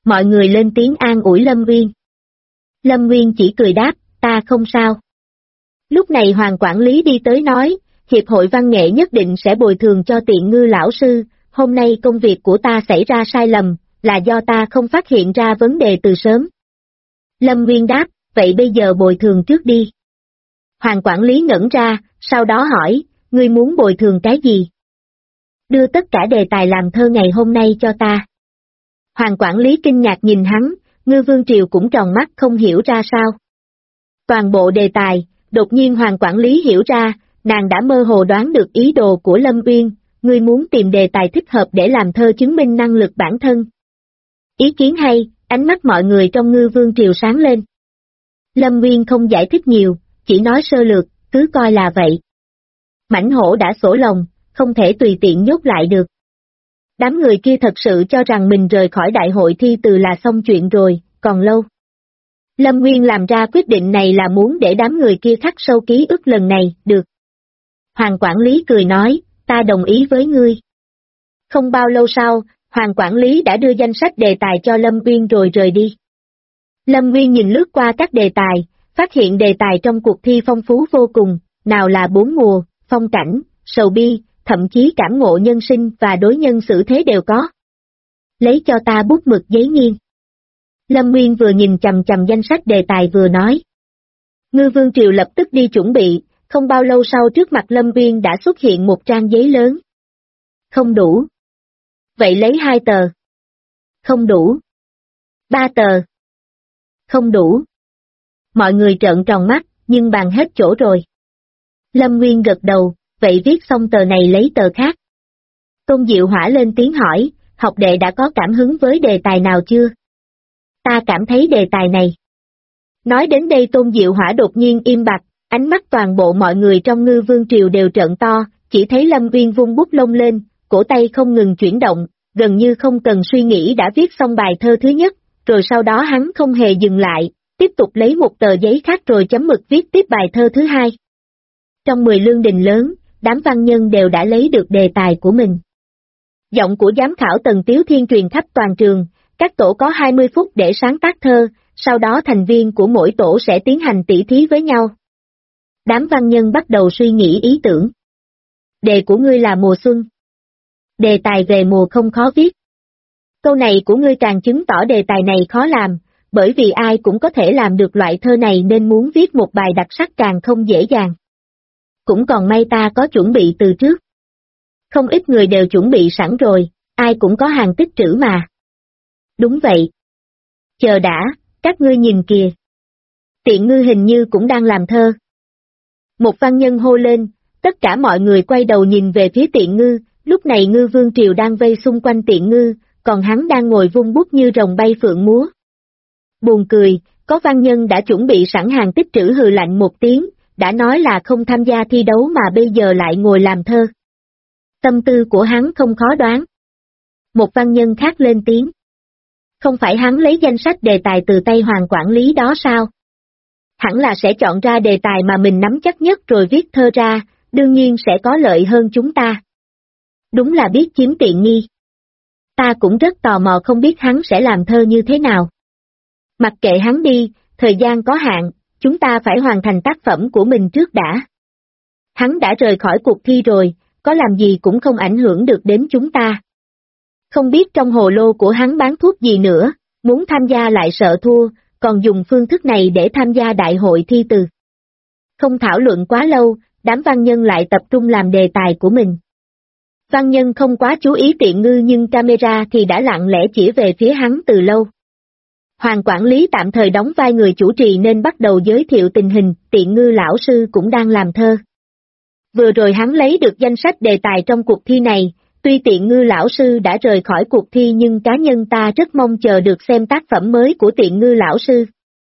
Mọi người lên tiếng an ủi Lâm Nguyên. Lâm Nguyên chỉ cười đáp, ta không sao. Lúc này Hoàng quản lý đi tới nói, Hiệp hội Văn nghệ nhất định sẽ bồi thường cho Tiện Ngư lão sư, hôm nay công việc của ta xảy ra sai lầm, là do ta không phát hiện ra vấn đề từ sớm. Lâm Nguyên đáp, vậy bây giờ bồi thường trước đi. Hoàng quản lý ngẩn ra, sau đó hỏi, ngươi muốn bồi thường cái gì? Đưa tất cả đề tài làm thơ ngày hôm nay cho ta. Hoàng quản lý kinh ngạc nhìn hắn, Ngư Vương Triều cũng tròn mắt không hiểu ra sao. Toàn bộ đề tài, đột nhiên Hoàng quản lý hiểu ra, nàng đã mơ hồ đoán được ý đồ của Lâm Uyên, ngươi muốn tìm đề tài thích hợp để làm thơ chứng minh năng lực bản thân. Ý kiến hay, ánh mắt mọi người trong Ngư Vương Triều sáng lên. Lâm Uyên không giải thích nhiều, chỉ nói sơ lược, cứ coi là vậy. Mãnh hổ đã sổ lòng, không thể tùy tiện nhốt lại được. Đám người kia thật sự cho rằng mình rời khỏi đại hội thi từ là xong chuyện rồi, còn lâu. Lâm Nguyên làm ra quyết định này là muốn để đám người kia khắc sâu ký ức lần này, được. Hoàng quản lý cười nói, ta đồng ý với ngươi. Không bao lâu sau, Hoàng quản lý đã đưa danh sách đề tài cho Lâm Nguyên rồi rời đi. Lâm Nguyên nhìn lướt qua các đề tài, phát hiện đề tài trong cuộc thi phong phú vô cùng, nào là bốn mùa, phong cảnh, sầu bi, thậm chí cảm ngộ nhân sinh và đối nhân xử thế đều có. Lấy cho ta bút mực giấy nghiêng. Lâm Nguyên vừa nhìn chằm chằm danh sách đề tài vừa nói. Ngư Vương Triều lập tức đi chuẩn bị, không bao lâu sau trước mặt Lâm Nguyên đã xuất hiện một trang giấy lớn. Không đủ. Vậy lấy 2 tờ. Không đủ. 3 tờ. Không đủ. Mọi người trợn tròn mắt, nhưng bàn hết chỗ rồi. Lâm Nguyên gật đầu, vậy viết xong tờ này lấy tờ khác. Tôn Diệu Hỏa lên tiếng hỏi, học đệ đã có cảm hứng với đề tài nào chưa? Ta cảm thấy đề tài này. Nói đến đây Tôn Diệu Hỏa đột nhiên im bặt, ánh mắt toàn bộ mọi người trong Ngư Vương Triều đều trợn to, chỉ thấy Lâm Nguyên vung bút lông lên, cổ tay không ngừng chuyển động, gần như không cần suy nghĩ đã viết xong bài thơ thứ nhất, rồi sau đó hắn không hề dừng lại, tiếp tục lấy một tờ giấy khác rồi chấm mực viết tiếp bài thơ thứ hai. Trong 10 lương đình lớn, đám văn nhân đều đã lấy được đề tài của mình. Giọng của giám khảo Tần Tiếu Thiên truyền khắp toàn trường, các tổ có 20 phút để sáng tác thơ, sau đó thành viên của mỗi tổ sẽ tiến hành tỉ thí với nhau. Đám văn nhân bắt đầu suy nghĩ ý tưởng. Đề của ngươi là mùa xuân. Đề tài về mùa không khó viết. Câu này của ngươi càng chứng tỏ đề tài này khó làm, bởi vì ai cũng có thể làm được loại thơ này nên muốn viết một bài đặc sắc càng không dễ dàng. Cũng còn may ta có chuẩn bị từ trước. Không ít người đều chuẩn bị sẵn rồi, ai cũng có hàng tích trữ mà. Đúng vậy. Chờ đã, các ngươi nhìn kìa. Tiện Ngư hình như cũng đang làm thơ. Một văn nhân hô lên, tất cả mọi người quay đầu nhìn về phía Tiện Ngư, lúc này Ngư Vương Triều đang vây xung quanh Tiện Ngư, còn hắn đang ngồi vung bút như rồng bay phượng múa. Buồn cười, có văn nhân đã chuẩn bị sẵn hàng tích trữ hừ lạnh một tiếng, đã nói là không tham gia thi đấu mà bây giờ lại ngồi làm thơ. Tâm tư của hắn không khó đoán. Một văn nhân khác lên tiếng. Không phải hắn lấy danh sách đề tài từ tay Hoàng quản lý đó sao? Hẳn là sẽ chọn ra đề tài mà mình nắm chắc nhất rồi viết thơ ra, đương nhiên sẽ có lợi hơn chúng ta. Đúng là biết chiếm tiện nghi. Ta cũng rất tò mò không biết hắn sẽ làm thơ như thế nào. Mặc kệ hắn đi, thời gian có hạn, chúng ta phải hoàn thành tác phẩm của mình trước đã. Hắn đã rời khỏi cuộc thi rồi, có làm gì cũng không ảnh hưởng được đến chúng ta. Không biết trong hồ lô của hắn bán thuốc gì nữa, muốn tham gia lại sợ thua, còn dùng phương thức này để tham gia đại hội thi từ. Không thảo luận quá lâu, đám văn nhân lại tập trung làm đề tài của mình. Văn nhân không quá chú ý Tiện Ngư nhưng camera thì đã lặng lẽ chỉ về phía hắn từ lâu. Hoàng quản lý tạm thời đóng vai người chủ trì nên bắt đầu giới thiệu tình hình, Tiện Ngư lão sư cũng đang làm thơ. Vừa rồi hắn lấy được danh sách đề tài trong cuộc thi này, tuy Tiện Ngư lão sư đã rời khỏi cuộc thi nhưng cá nhân ta rất mong chờ được xem tác phẩm mới của Tiện Ngư lão sư.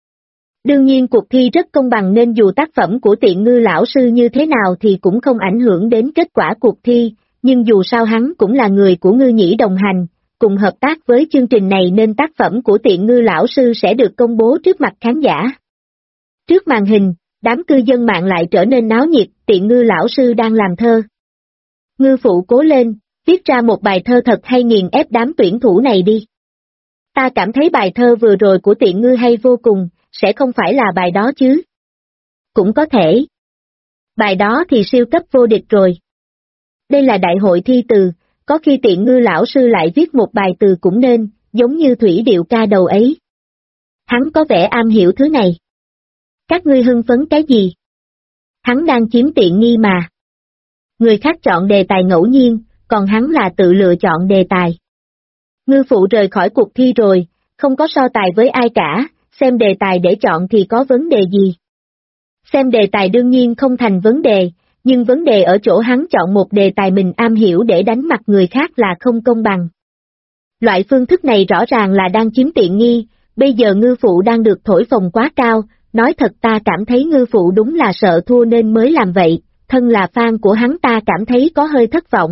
Đương nhiên cuộc thi rất công bằng nên dù tác phẩm của Tiện Ngư lão sư như thế nào thì cũng không ảnh hưởng đến kết quả cuộc thi, nhưng dù sao hắn cũng là người của Ngư Nhĩ đồng hành, cùng hợp tác với chương trình này nên tác phẩm của Tiện Ngư lão sư sẽ được công bố trước mặt khán giả. Trước màn hình, đám cư dân mạng lại trở nên náo nhiệt, Tiện Ngư lão sư đang làm thơ. Ngư phụ cố lên, viết ra một bài thơ thật hay nghiền ép đám tuyển thủ này đi. Ta cảm thấy bài thơ vừa rồi của Tiện Ngư hay vô cùng, sẽ không phải là bài đó chứ? Cũng có thể. Bài đó thì siêu cấp vô địch rồi. Đây là đại hội thi từ, có khi Tiện Ngư lão sư lại viết một bài từ cũng nên, giống như thủy điệu ca đầu ấy. Hắn có vẻ am hiểu thứ này. Các ngươi hưng phấn cái gì? Hắn đang chiếm tiện nghi mà. Người khác chọn đề tài ngẫu nhiên, còn hắn là tự lựa chọn đề tài. Ngư phụ rời khỏi cuộc thi rồi, không có so tài với ai cả, xem đề tài để chọn thì có vấn đề gì. Xem đề tài đương nhiên không thành vấn đề, nhưng vấn đề ở chỗ hắn chọn một đề tài mình am hiểu để đánh mặt người khác là không công bằng. Loại phương thức này rõ ràng là đang chiếm tiện nghi, bây giờ ngư phụ đang được thổi phồng quá cao, nói thật ta cảm thấy ngư phụ đúng là sợ thua nên mới làm vậy, thân là fan của hắn ta cảm thấy có hơi thất vọng.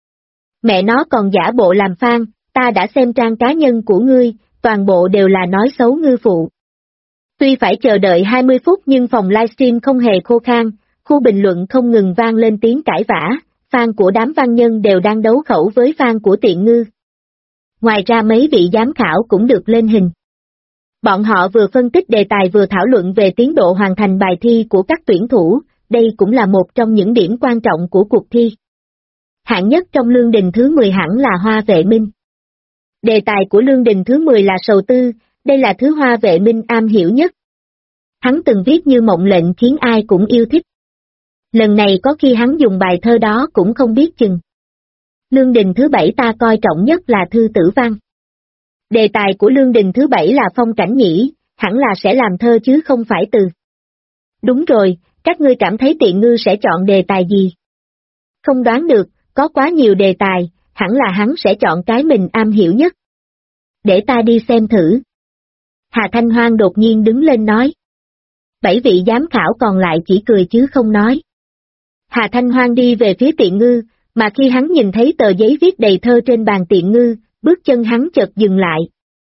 Mẹ nó còn giả bộ làm fan, ta đã xem trang cá nhân của ngươi, toàn bộ đều là nói xấu ngư phụ. Tuy phải chờ đợi 20 phút nhưng phòng livestream không hề khô khan, khu bình luận không ngừng vang lên tiếng cãi vã, fan của đám văn nhân đều đang đấu khẩu với fan của Tiện Ngư. Ngoài ra mấy vị giám khảo cũng được lên hình. Bọn họ vừa phân tích đề tài vừa thảo luận về tiến độ hoàn thành bài thi của các tuyển thủ, đây cũng là một trong những điểm quan trọng của cuộc thi. Hạng nhất trong Lương Đình thứ 10 hẳn là Hoa Vệ Minh. Đề tài của Lương Đình thứ 10 là sầu tư, đây là thứ Hoa Vệ Minh am hiểu nhất. Hắn từng viết như mộng lệnh khiến ai cũng yêu thích. Lần này có khi hắn dùng bài thơ đó cũng không biết chừng. Lương Đình thứ 7 ta coi trọng nhất là thư tử văn. Đề tài của Lương Đình thứ 7 là phong cảnh nhỉ, hẳn là sẽ làm thơ chứ không phải từ. Đúng rồi, các ngươi cảm thấy Tiện Ngư sẽ chọn đề tài gì? Không đoán được, có quá nhiều đề tài, hẳn là hắn sẽ chọn cái mình am hiểu nhất. Để ta đi xem thử. Hà Thanh Hoang đột nhiên đứng lên nói. 7 vị giám khảo còn lại chỉ cười chứ không nói. Hà Thanh Hoang đi về phía Tiện Ngư, mà khi hắn nhìn thấy tờ giấy viết đầy thơ trên bàn Tiện Ngư, bước chân hắn chợt dừng lại.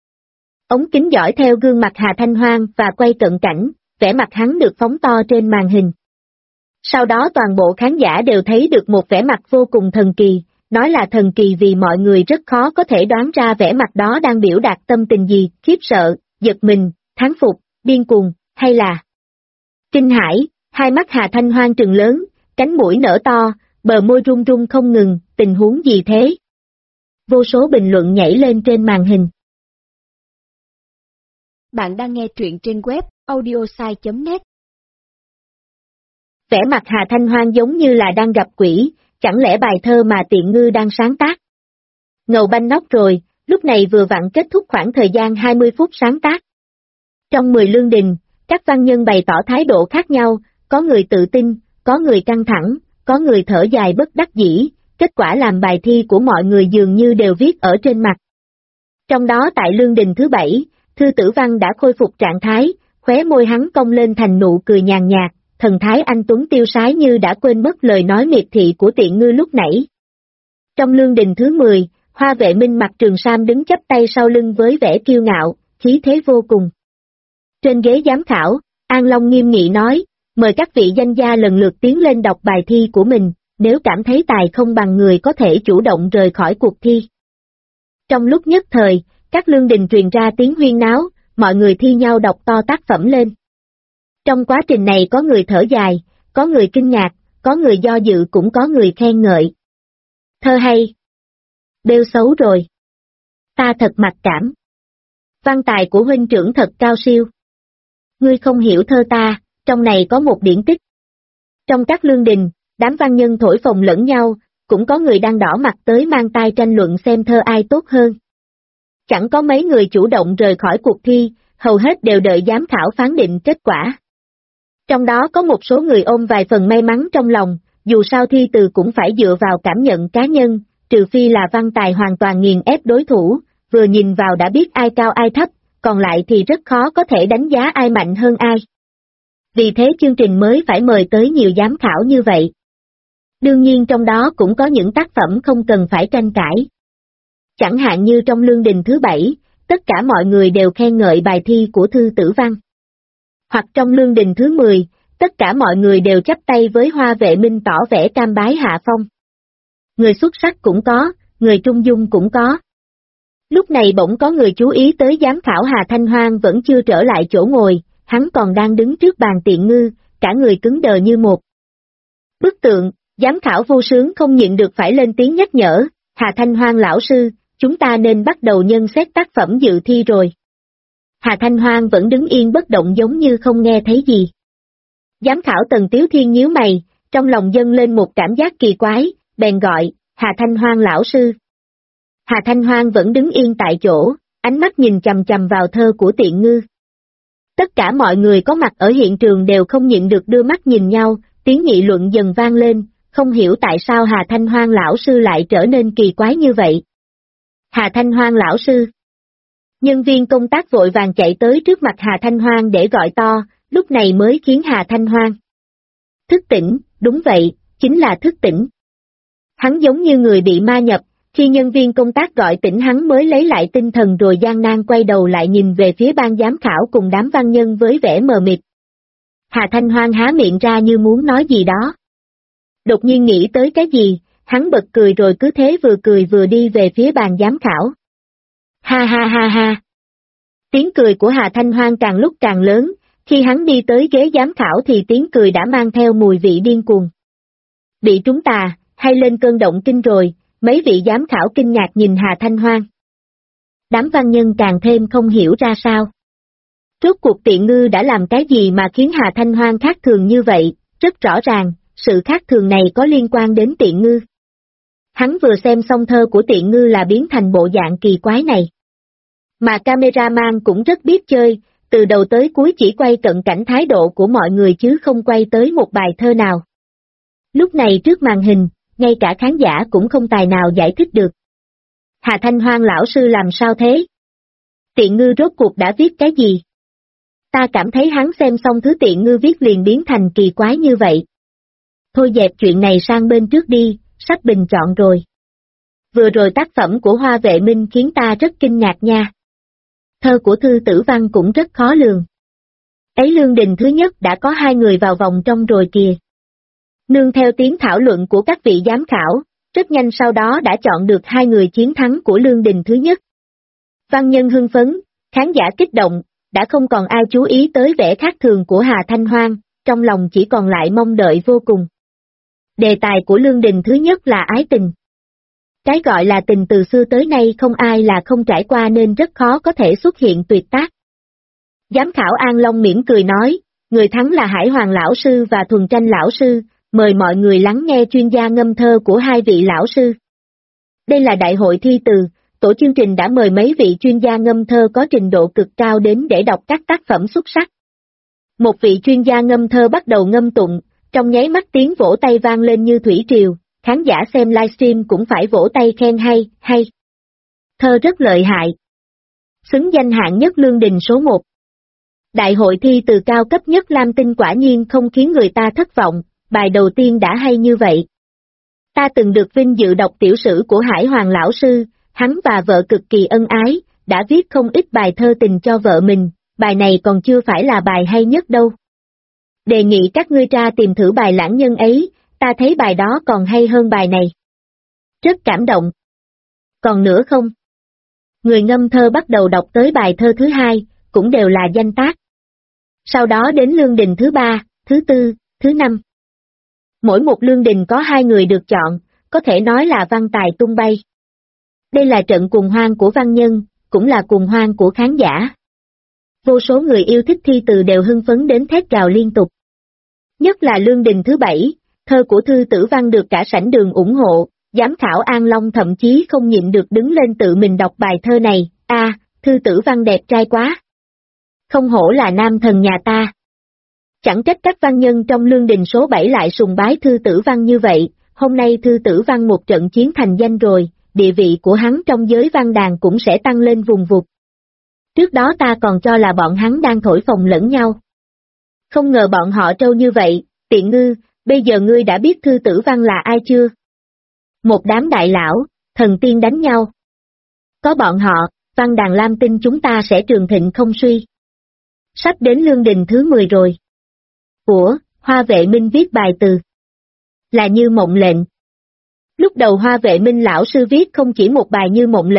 Ống kính dõi theo gương mặt Hà Thanh Hoang và quay cận cảnh, vẻ mặt hắn được phóng to trên màn hình. Sau đó toàn bộ khán giả đều thấy được một vẻ mặt vô cùng thần kỳ, nói là thần kỳ vì mọi người rất khó có thể đoán ra vẻ mặt đó đang biểu đạt tâm tình gì, khiếp sợ, giật mình, thán phục, điên cuồng, hay là kinh hãi. Hai mắt Hà Thanh Hoang trừng lớn, cánh mũi nở to, bờ môi run run không ngừng, tình huống gì thế? Vô số bình luận nhảy lên trên màn hình. Bạn đang nghe truyện trên web audiosai.net. Vẻ mặt Hà Thanh Hoang giống như là đang gặp quỷ, chẳng lẽ bài thơ mà Tiện Ngư đang sáng tác? Ngầu banh nóc rồi, lúc này vừa vặn kết thúc khoảng thời gian 20 phút sáng tác. Trong 10 lương đình, các văn nhân bày tỏ thái độ khác nhau, có người tự tin, có người căng thẳng, có người thở dài bất đắc dĩ, kết quả làm bài thi của mọi người dường như đều viết ở trên mặt. Trong đó tại lương đình thứ 7, Thư Tử Văn đã khôi phục trạng thái, khóe môi hắn cong lên thành nụ cười nhàn nhạt, thần thái anh tuấn tiêu sái như đã quên mất lời nói miệt thị của Tiện Ngư lúc nãy. Trong lương đình thứ 10, Hoa Vệ Minh mặc trường sam đứng chắp tay sau lưng với vẻ kiêu ngạo, khí thế vô cùng. Trên ghế giám khảo, An Long nghiêm nghị nói, mời các vị danh gia lần lượt tiến lên đọc bài thi của mình, nếu cảm thấy tài không bằng người có thể chủ động rời khỏi cuộc thi. Trong lúc nhất thời, các lương đình truyền ra tiếng huyên náo, mọi người thi nhau đọc to tác phẩm lên. Trong quá trình này có người thở dài, có người kinh ngạc, có người do dự cũng có người khen ngợi. Thơ hay. Bêu xấu rồi. Ta thật mặc cảm. Văn tài của huynh trưởng thật cao siêu. Ngươi không hiểu thơ ta, trong này có một điển tích. Trong các lương đình, đám văn nhân thổi phồng lẫn nhau, cũng có người đang đỏ mặt tới mang tai tranh luận xem thơ ai tốt hơn. Chẳng có mấy người chủ động rời khỏi cuộc thi, hầu hết đều đợi giám khảo phán định kết quả. Trong đó có một số người ôm vài phần may mắn trong lòng, dù sao thi từ cũng phải dựa vào cảm nhận cá nhân, trừ phi là văn tài hoàn toàn nghiền ép đối thủ, vừa nhìn vào đã biết ai cao ai thấp, còn lại thì rất khó có thể đánh giá ai mạnh hơn ai. Vì thế chương trình mới phải mời tới nhiều giám khảo như vậy. Đương nhiên trong đó cũng có những tác phẩm không cần phải tranh cãi. Chẳng hạn như trong lương đình thứ 7, tất cả mọi người đều khen ngợi bài thi của Thư Tử Văn. Hoặc trong lương đình thứ 10, tất cả mọi người đều chắp tay với Hoa Vệ Minh tỏ vẻ cam bái hạ phong. Người xuất sắc cũng có, người trung dung cũng có. Lúc này bỗng có người chú ý tới giám khảo Hà Thanh Hoang vẫn chưa trở lại chỗ ngồi, hắn còn đang đứng trước bàn Tiện Ngư, cả người cứng đờ như một bức tượng. Giám khảo Vô Sướng không nhịn được phải lên tiếng nhắc nhở, Hà Thanh Hoang lão sư, chúng ta nên bắt đầu nhân xét tác phẩm dự thi rồi. Hà Thanh Hoang vẫn đứng yên bất động giống như không nghe thấy gì. Giám khảo Tần Tiếu Thiên nhíu mày, trong lòng dâng lên một cảm giác kỳ quái, bèn gọi, Hà Thanh Hoang lão sư. Hà Thanh Hoang vẫn đứng yên tại chỗ, ánh mắt nhìn chằm chằm vào thơ của Tiện Ngư. Tất cả mọi người có mặt ở hiện trường đều không nhịn được đưa mắt nhìn nhau, tiếng nghị luận dần vang lên, không hiểu tại sao Hà Thanh Hoang lão sư lại trở nên kỳ quái như vậy. Hà Thanh Hoang lão sư. Nhân viên công tác vội vàng chạy tới trước mặt Hà Thanh Hoang để gọi to, lúc này mới khiến Hà Thanh Hoang thức tỉnh, đúng vậy, chính là thức tỉnh. Hắn giống như người bị ma nhập, khi nhân viên công tác gọi tỉnh hắn mới lấy lại tinh thần rồi gian nan quay đầu lại nhìn về phía ban giám khảo cùng đám văn nhân với vẻ mờ mịt. Hà Thanh Hoang há miệng ra như muốn nói gì đó. Đột nhiên nghĩ tới cái gì, hắn bật cười rồi cứ thế vừa cười vừa đi về phía bàn giám khảo. Ha ha ha ha. Tiếng cười của Hà Thanh Hoang càng lúc càng lớn, khi hắn đi tới ghế giám khảo thì tiếng cười đã mang theo mùi vị điên cuồng. Bị trúng tà, hay lên cơn động kinh rồi, mấy vị giám khảo kinh ngạc nhìn Hà Thanh Hoang. Đám văn nhân càng thêm không hiểu ra sao. Rốt cuộc Tiện Ngư đã làm cái gì mà khiến Hà Thanh Hoang khác thường như vậy, rất rõ ràng, sự khác thường này có liên quan đến Tiện Ngư. Hắn vừa xem xong thơ của Tiện Ngư là biến thành bộ dạng kỳ quái này. Mà cameraman cũng rất biết chơi, từ đầu tới cuối chỉ quay cận cảnh thái độ của mọi người chứ không quay tới một bài thơ nào. Lúc này trước màn hình, ngay cả khán giả cũng không tài nào giải thích được. Hà Thanh Hoang lão sư làm sao thế? Tiện Ngư rốt cuộc đã viết cái gì? Ta cảm thấy hắn xem xong thứ Tiện Ngư viết liền biến thành kỳ quái như vậy. Thôi dẹp chuyện này sang bên trước đi, sắp bình chọn rồi. Vừa rồi tác phẩm của Hoa Vệ Minh khiến ta rất kinh ngạc nha. Thơ của Thư Tử Văn cũng rất khó lường. Ấy Lương Đình thứ nhất đã có 2 người vào vòng trong rồi kìa. Nương theo tiếng thảo luận của các vị giám khảo, rất nhanh sau đó đã chọn được 2 người chiến thắng của Lương Đình thứ nhất. Văn nhân hưng phấn, khán giả kích động, đã không còn ai chú ý tới vẻ khác thường của Hà Thanh Hoang, trong lòng chỉ còn lại mong đợi vô cùng. Đề tài của Lương Đình thứ nhất là ái tình. Cái gọi là tình từ xưa tới nay không ai là không trải qua nên rất khó có thể xuất hiện tuyệt tác. Giám khảo An Long mỉm cười nói, người thắng là Hải Hoàng lão sư và Thuần Tranh lão sư, mời mọi người lắng nghe chuyên gia ngâm thơ của 2 vị lão sư. Đây là đại hội thi từ, tổ chương trình đã mời mấy vị chuyên gia ngâm thơ có trình độ cực cao đến để đọc các tác phẩm xuất sắc. Một vị chuyên gia ngâm thơ bắt đầu ngâm tụng, trong nháy mắt tiếng vỗ tay vang lên như thủy triều, khán giả xem livestream cũng phải vỗ tay khen hay. Thơ rất lợi hại. Xứng danh hạng nhất Lương Đình số 1. Đại hội thi từ cao cấp nhất Lam Tinh quả nhiên không khiến người ta thất vọng, bài đầu tiên đã hay như vậy. Ta từng được vinh dự đọc tiểu sử của Hải Hoàng lão sư, hắn và vợ cực kỳ ân ái, đã viết không ít bài thơ tình cho vợ mình, bài này còn chưa phải là bài hay nhất đâu. Đề nghị các ngươi ra tìm thử bài lãng nhân ấy, ta thấy bài đó còn hay hơn bài này. Rất cảm động. Còn nữa không? Người ngâm thơ bắt đầu đọc tới bài thơ thứ 2, cũng đều là danh tác. Sau đó đến Lương Đình thứ 3, thứ 4, thứ 5. Mỗi một Lương Đình có 2 người được chọn, có thể nói là văn tài tung bay. Đây là trận cuồng hoan của văn nhân, cũng là cuồng hoan của khán giả. Vô số người yêu thích thi từ đều hưng phấn đến thét gào liên tục. Nhất là Lương Đình thứ 7, thơ của Thư Tử Văn được cả sảnh đường ủng hộ, giám khảo An Long thậm chí không nhịn được đứng lên tự mình đọc bài thơ này, Thư Tử Văn đẹp trai quá. Không hổ là nam thần nhà ta. Chẳng trách các văn nhân trong Lương Đình số 7 lại sùng bái Thư Tử Văn như vậy, hôm nay Thư Tử Văn một trận chiến thành danh rồi, địa vị của hắn trong giới văn đàn cũng sẽ tăng lên vùng vụt. Trước đó ta còn cho là bọn hắn đang thổi phồng lẫn nhau. Không ngờ bọn họ trâu như vậy, Tiện Ngư, bây giờ ngươi đã biết Thư Tử Văn là ai chưa? Một đám đại lão, thần tiên đánh nhau. Có bọn họ, văn đàn Lam Tinh chúng ta sẽ trường thịnh không suy. Sắp đến Lương Đình thứ 10 rồi. Ủa, Hoa Vệ Minh viết bài từ. Là Như Mộng Lệnh. Lúc đầu Hoa Vệ Minh lão sư viết không chỉ một bài Như Mộng Lệnh,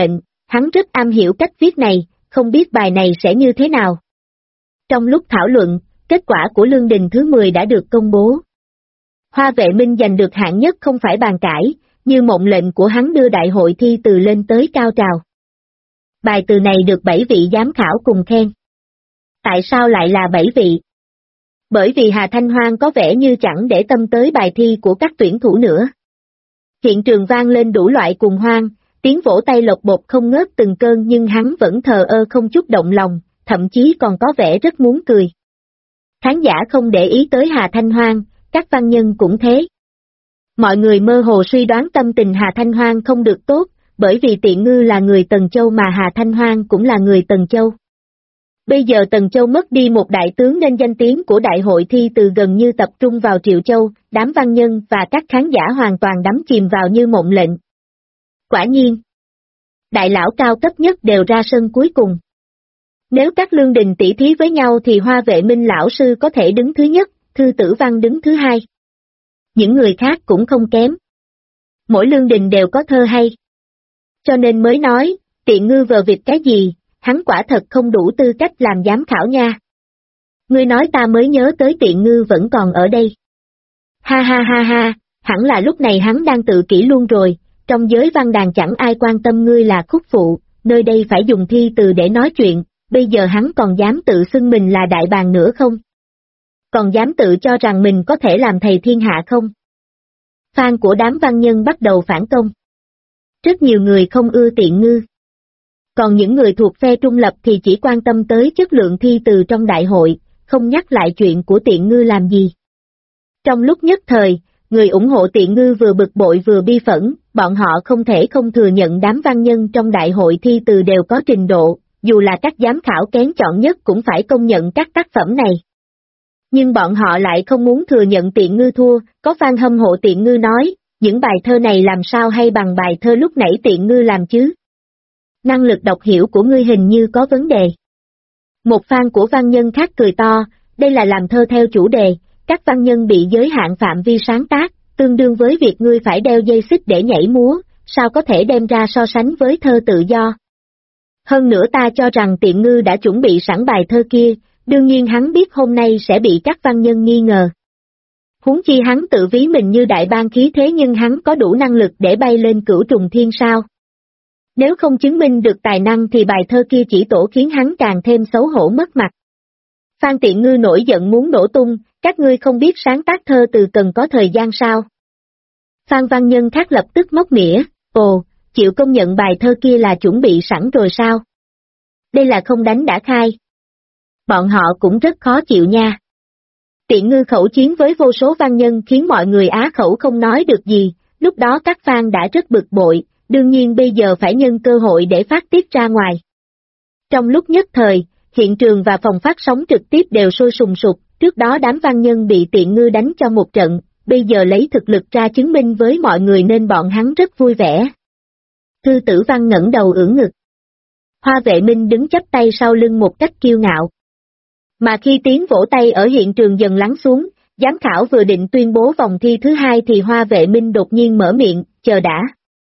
hắn rất am hiểu cách viết này, không biết bài này sẽ như thế nào. Trong lúc thảo luận, kết quả của Lương Đình thứ 10 đã được công bố. Hoa Vệ Minh giành được hạng nhất không phải bàn cãi, như mộng lệnh của hắn đưa đại hội thi từ lên tới cao trào. Bài từ này được 7 vị giám khảo cùng khen. Tại sao lại là 7 vị? Bởi vì Hà Thanh Hoang có vẻ như chẳng để tâm tới bài thi của các tuyển thủ nữa. Hiện trường vang lên đủ loại cuồng hoan, tiếng vỗ tay lộc bột không ngớt từng cơn, nhưng hắn vẫn thờ ơ không chút động lòng, thậm chí còn có vẻ rất muốn cười. Khán giả không để ý tới Hà Thanh Hoang, các văn nhân cũng thế. Mọi người mơ hồ suy đoán tâm tình Hà Thanh Hoang không được tốt, bởi vì Tiện Ngư là người Tần Châu mà Hà Thanh Hoang cũng là người Tần Châu. Bây giờ Tần Châu mất đi một đại tướng nên danh tiếng của đại hội thi từ gần như tập trung vào Triệu Châu, đám văn nhân và các khán giả hoàn toàn đắm chìm vào như mộng lệnh. Quả nhiên, đại lão cao cấp nhất đều ra sân cuối cùng. Nếu các Lương Đình tỷ thí với nhau thì Hoa Vệ Minh lão sư có thể đứng thứ nhất, Thư Tử Văn đứng thứ hai. Những người khác cũng không kém. Mỗi Lương Đình đều có thơ hay. Cho nên mới nói, Tiện Ngư vờ vịt cái gì, hắn quả thật không đủ tư cách làm giám khảo nha. Ngươi nói ta mới nhớ tới Tiện Ngư vẫn còn ở đây. Ha ha ha ha, hẳn là lúc này hắn đang tự kỷ luôn rồi, trong giới văn đàn chẳng ai quan tâm ngươi là khúc phụ, nơi đây phải dùng thi từ để nói chuyện, bây giờ hắn còn dám tự xưng mình là đại bàng nữa không? Còn dám tự cho rằng mình có thể làm thầy thiên hạ không? Fan của đám văn nhân bắt đầu phản công. Rất nhiều người không ưa Tiện Ngư. Còn những người thuộc phe trung lập thì chỉ quan tâm tới chất lượng thi từ trong đại hội, không nhắc lại chuyện của Tiện Ngư làm gì. Trong lúc nhất thời, người ủng hộ Tiện Ngư vừa bực bội vừa bi phẫn, bọn họ không thể không thừa nhận đám văn nhân trong đại hội thi từ đều có trình độ, dù là các giám khảo kén chọn nhất cũng phải công nhận các tác phẩm này. Nhưng bọn họ lại không muốn thừa nhận Tiện Ngư thua, có fan hâm mộ Tiện Ngư nói, những bài thơ này làm sao hay bằng bài thơ lúc nãy Tiện Ngư làm chứ? Năng lực đọc hiểu của ngươi hình như có vấn đề. Một fan của văn nhân khác cười to, đây là làm thơ theo chủ đề, các văn nhân bị giới hạn phạm vi sáng tác, tương đương với việc ngươi phải đeo dây xích để nhảy múa, sao có thể đem ra so sánh với thơ tự do. Hơn nữa ta cho rằng Tiện Ngư đã chuẩn bị sẵn bài thơ kia, đương nhiên hắn biết hôm nay sẽ bị các văn nhân nghi ngờ. Huống chi hắn tự ví mình như đại bang khí thế, nhưng hắn có đủ năng lực để bay lên cửu trùng thiên sao? Nếu không chứng minh được tài năng thì bài thơ kia chỉ tổ khiến hắn càng thêm xấu hổ mất mặt. Phan Tiện Ngư nổi giận muốn nổ tung, các ngươi không biết sáng tác thơ từ cần có thời gian sao? Phan văn nhân khác lập tức móc mỉa, ồ, chịu công nhận bài thơ kia là chuẩn bị sẵn rồi sao? Đây là không đánh đã khai. Bọn họ cũng rất khó chịu nha. Tiện Ngư khẩu chiến với vô số văn nhân khiến mọi người á khẩu không nói được gì, lúc đó các fan đã rất bực bội, đương nhiên bây giờ phải nhân cơ hội để phát tiết ra ngoài. Trong lúc nhất thời, hiện trường và phòng phát sóng trực tiếp đều sôi sùng sục, trước đó đám văn nhân bị Tiện Ngư đánh cho một trận, bây giờ lấy thực lực ra chứng minh với mọi người nên bọn hắn rất vui vẻ. Thư Tử Văn ngẩng đầu ưỡn ngực. Hoa Vệ Minh đứng chắp tay sau lưng một cách kiêu ngạo. Mà khi tiếng vỗ tay ở hiện trường dần lắng xuống, giám khảo vừa định tuyên bố vòng thi thứ hai thì Hoa Vệ Minh đột nhiên mở miệng, chờ đã.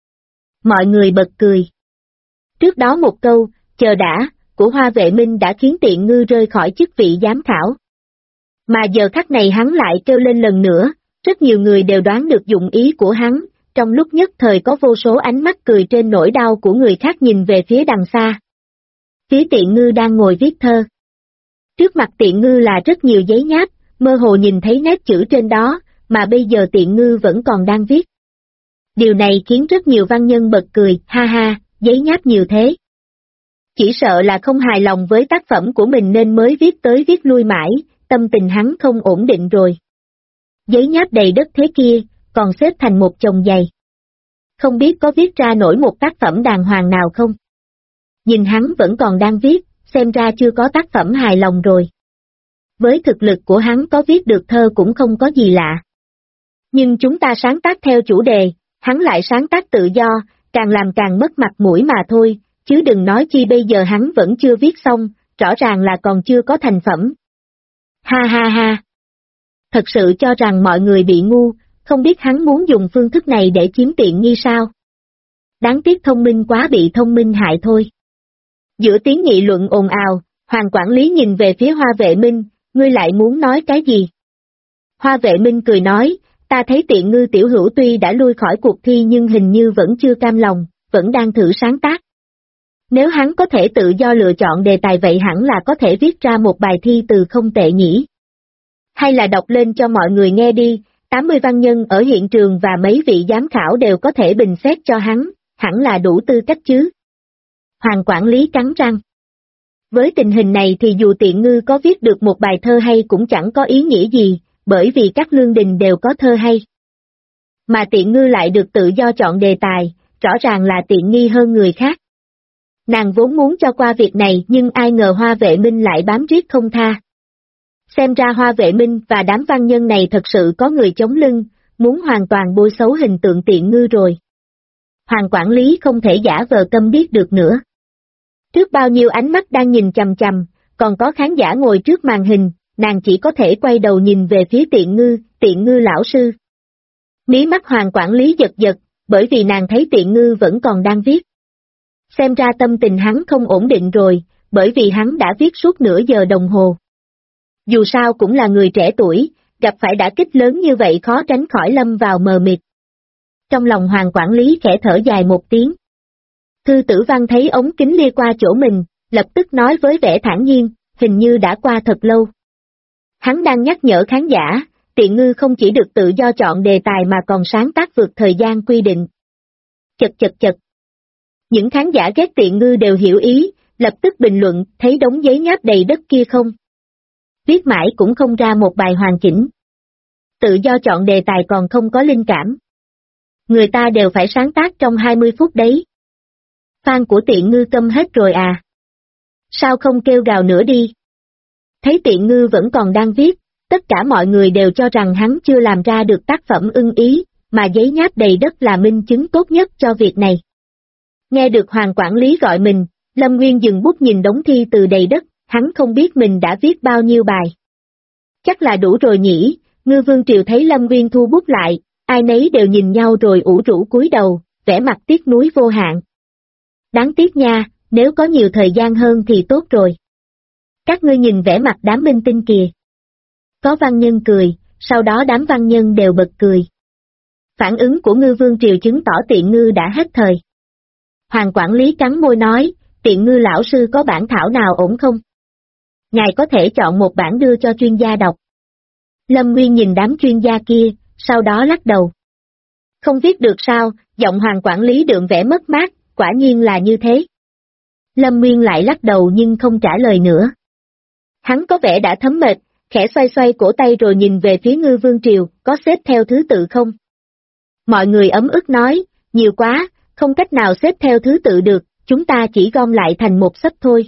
Mọi người bật cười. Trước đó một câu, chờ đã, của Hoa Vệ Minh đã khiến Tiện Ngư rơi khỏi chức vị giám khảo. Mà giờ khắc này hắn lại kêu lên lần nữa, rất nhiều người đều đoán được dụng ý của hắn, trong lúc nhất thời có vô số ánh mắt cười trên nỗi đau của người khác nhìn về phía đằng xa. Phía Tiện Ngư đang ngồi viết thơ. Trước mặt Tiện Ngư là rất nhiều giấy nháp, mơ hồ nhìn thấy nét chữ trên đó, mà bây giờ Tiện Ngư vẫn còn đang viết. Điều này khiến rất nhiều văn nhân bật cười, ha ha, giấy nháp nhiều thế. Chỉ sợ là không hài lòng với tác phẩm của mình nên mới viết tới viết lui mãi, tâm tình hắn không ổn định rồi. Giấy nháp đầy đất thế kia, còn xếp thành một chồng dày. Không biết có viết ra nổi một tác phẩm đàng hoàng nào không? Nhìn hắn vẫn còn đang viết, xem ra chưa có tác phẩm hài lòng rồi. Với thực lực của hắn có viết được thơ cũng không có gì lạ. Nhưng chúng ta sáng tác theo chủ đề, hắn lại sáng tác tự do, càng làm càng mất mặt mũi mà thôi, chứ đừng nói chi bây giờ hắn vẫn chưa viết xong, rõ ràng là còn chưa có thành phẩm. Ha ha ha! Thật sự cho rằng mọi người bị ngu, không biết hắn muốn dùng phương thức này để chiếm tiện nghi sao? Đáng tiếc thông minh quá bị thông minh hại thôi. Giữa tiếng nghị luận ồn ào, Hoàng quản lý nhìn về phía Hoa Vệ Minh, ngươi lại muốn nói cái gì? Hoa Vệ Minh cười nói, ta thấy Tiện Ngư tiểu hữu tuy đã lui khỏi cuộc thi nhưng hình như vẫn chưa cam lòng, vẫn đang thử sáng tác. Nếu hắn có thể tự do lựa chọn đề tài vậy hẳn là có thể viết ra một bài thi từ không tệ nhỉ. Hay là đọc lên cho mọi người nghe đi, 80 văn nhân ở hiện trường và mấy vị giám khảo đều có thể bình xét cho hắn, hẳn là đủ tư cách chứ. Hoàng quản lý cắn răng. Với tình hình này thì dù Tiện Ngư có viết được một bài thơ hay cũng chẳng có ý nghĩa gì, bởi vì các lương đình đều có thơ hay. Mà Tiện Ngư lại được tự do chọn đề tài, rõ ràng là tiện nghi hơn người khác. Nàng vốn muốn cho qua việc này nhưng ai ngờ Hoa Vệ Minh lại bám riết không tha. Xem ra Hoa Vệ Minh và đám văn nhân này thật sự có người chống lưng, muốn hoàn toàn bôi xấu hình tượng Tiện Ngư rồi. Hoàng quản lý không thể giả vờ câm điếc được nữa. Trước bao nhiêu ánh mắt đang nhìn chằm chằm, còn có khán giả ngồi trước màn hình, nàng chỉ có thể quay đầu nhìn về phía Tiện Ngư lão sư. Mí mắt Hoàng quản lý giật giật, bởi vì nàng thấy Tiện Ngư vẫn còn đang viết. Xem ra tâm tình hắn không ổn định rồi, bởi vì hắn đã viết suốt nửa giờ đồng hồ. Dù sao cũng là người trẻ tuổi, gặp phải đả kích lớn như vậy khó tránh khỏi lâm vào mờ mịt. Trong lòng Hoàng quản lý khẽ thở dài một tiếng. Thư Tử Văn thấy ống kính lia qua chỗ mình, lập tức nói với vẻ thản nhiên, hình như đã qua thật lâu. Hắn đang nhắc nhở khán giả, Tiện Ngư không chỉ được tự do chọn đề tài mà còn sáng tác vượt thời gian quy định. Chật. Những khán giả ghét Tiện Ngư đều hiểu ý, lập tức bình luận, thấy đống giấy nháp đầy đất kia không? Viết mãi cũng không ra một bài hoàn chỉnh. Tự do chọn đề tài còn không có linh cảm. Người ta đều phải sáng tác trong 20 phút đấy. Fan của Tiện Ngư câm hết rồi à? Sao không kêu gào nữa đi? Thấy Tiện Ngư vẫn còn đang viết, tất cả mọi người đều cho rằng hắn chưa làm ra được tác phẩm ưng ý, mà giấy nháp đầy đất là minh chứng tốt nhất cho việc này. Nghe được Hoàng quản lý gọi mình, Lâm Nguyên dừng bút nhìn đống thi từ đầy đất, hắn không biết mình đã viết bao nhiêu bài. Chắc là đủ rồi nhỉ, Ngư Vương Triều thấy Lâm Nguyên thu bút lại, ai nấy đều nhìn nhau rồi ủ rũ cúi đầu, vẻ mặt tiếc nuối vô hạn. Đáng tiếc nha, nếu có nhiều thời gian hơn thì tốt rồi. Các ngươi nhìn vẻ mặt đám minh tinh kìa. Có văn nhân cười, sau đó đám văn nhân đều bật cười. Phản ứng của Ngư Vương Triều chứng tỏ Tiện Ngư đã hết thời. Hoàng quản lý cắn môi nói, Tiện Ngư lão sư có bản thảo nào ổn không? Ngài có thể chọn một bản đưa cho chuyên gia đọc. Lâm Nguyên nhìn đám chuyên gia kia, sau đó lắc đầu. Không viết được sao, giọng Hoàng quản lý đượm vẻ mất mát, quả nhiên là như thế. Lâm Nguyên lại lắc đầu nhưng không trả lời nữa. Hắn có vẻ đã thấm mệt, khẽ xoay cổ tay rồi nhìn về phía Ngư Vương Triều, có xếp theo thứ tự không? Mọi người ấm ức nói, nhiều quá, không cách nào xếp theo thứ tự được, chúng ta chỉ gom lại thành một sấp thôi.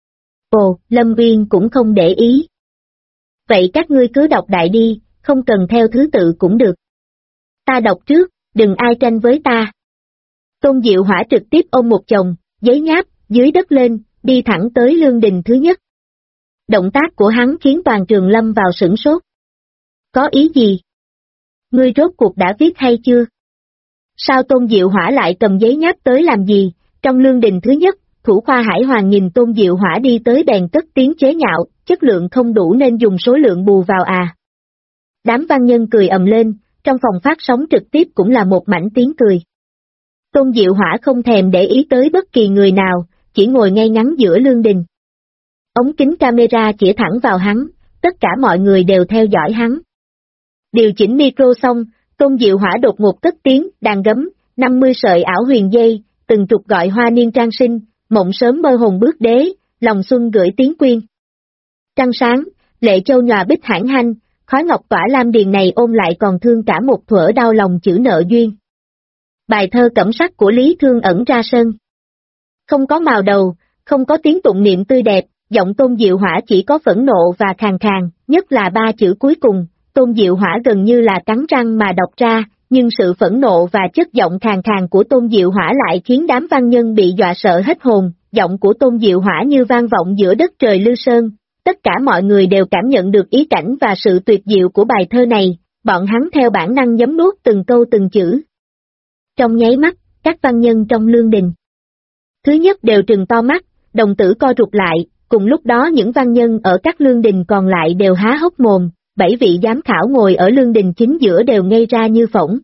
Ồ, Lâm Nguyên cũng không để ý. Vậy các ngươi cứ đọc đại đi, không cần theo thứ tự cũng được. Ta đọc trước, đừng ai tranh với ta. Tôn Diệu Hỏa trực tiếp ôm một chồng, giấy nháp, dưới đất lên, đi thẳng tới lương đình thứ nhất. Động tác của hắn khiến toàn trường lâm vào sửng sốt. Có ý gì? Ngươi rốt cuộc đã viết hay chưa? Sao Tôn Diệu Hỏa lại cầm giấy nháp tới làm gì? Trong lương đình thứ nhất, thủ khoa Hải Hoàng nhìn Tôn Diệu Hỏa đi tới bèn cất tiếng chế nhạo, chất lượng không đủ nên dùng số lượng bù vào à. Đám văn nhân cười ầm lên, trong phòng phát sóng trực tiếp cũng là một mảnh tiếng cười. Tôn Diệu Hỏa không thèm để ý tới bất kỳ người nào, chỉ ngồi ngay ngắn giữa lương đình. Ống kính camera chĩa thẳng vào hắn, tất cả mọi người đều theo dõi hắn. Điều chỉnh micro xong, Tôn Diệu Hỏa đột ngột cất tiếng, đàn gấm, 50 sợi ảo huyền dây, từng trục gọi hoa niên trang sinh, mộng sớm mơ hồn bước đế, lòng xuân gửi tiếng quyên. Trăng sáng, lệ châu nhòa bích hãn hanh, khói ngọc tỏa lam điền này ôm lại còn thương cả một thuở đau lòng chữ nợ duyên. Bài thơ cẩm sắc của Lý Thương ẩn ra sân. Không có màu đầu, không có tiếng tụng niệm tươi đẹp, giọng Tôn Diệu Hỏa chỉ có phẫn nộ và khàn khàn, nhất là ba chữ cuối cùng, Tôn Diệu Hỏa gần như là cắn răng mà đọc ra, nhưng sự phẫn nộ và chất giọng khàn khàn của Tôn Diệu Hỏa lại khiến đám văn nhân bị dọa sợ hết hồn, giọng của Tôn Diệu Hỏa như vang vọng giữa đất trời Lư Sơn, tất cả mọi người đều cảm nhận được ý cảnh và sự tuyệt diệu của bài thơ này, bọn hắn theo bản năng nhấm nuốt từng câu từng chữ. Trong nháy mắt, các văn nhân trong lương đình. Thứ nhất đều trừng to mắt, đồng tử co rụt lại, cùng lúc đó những văn nhân ở các lương đình còn lại đều há hốc mồm, 7 vị giám khảo ngồi ở lương đình chính giữa đều ngây ra như phỗng.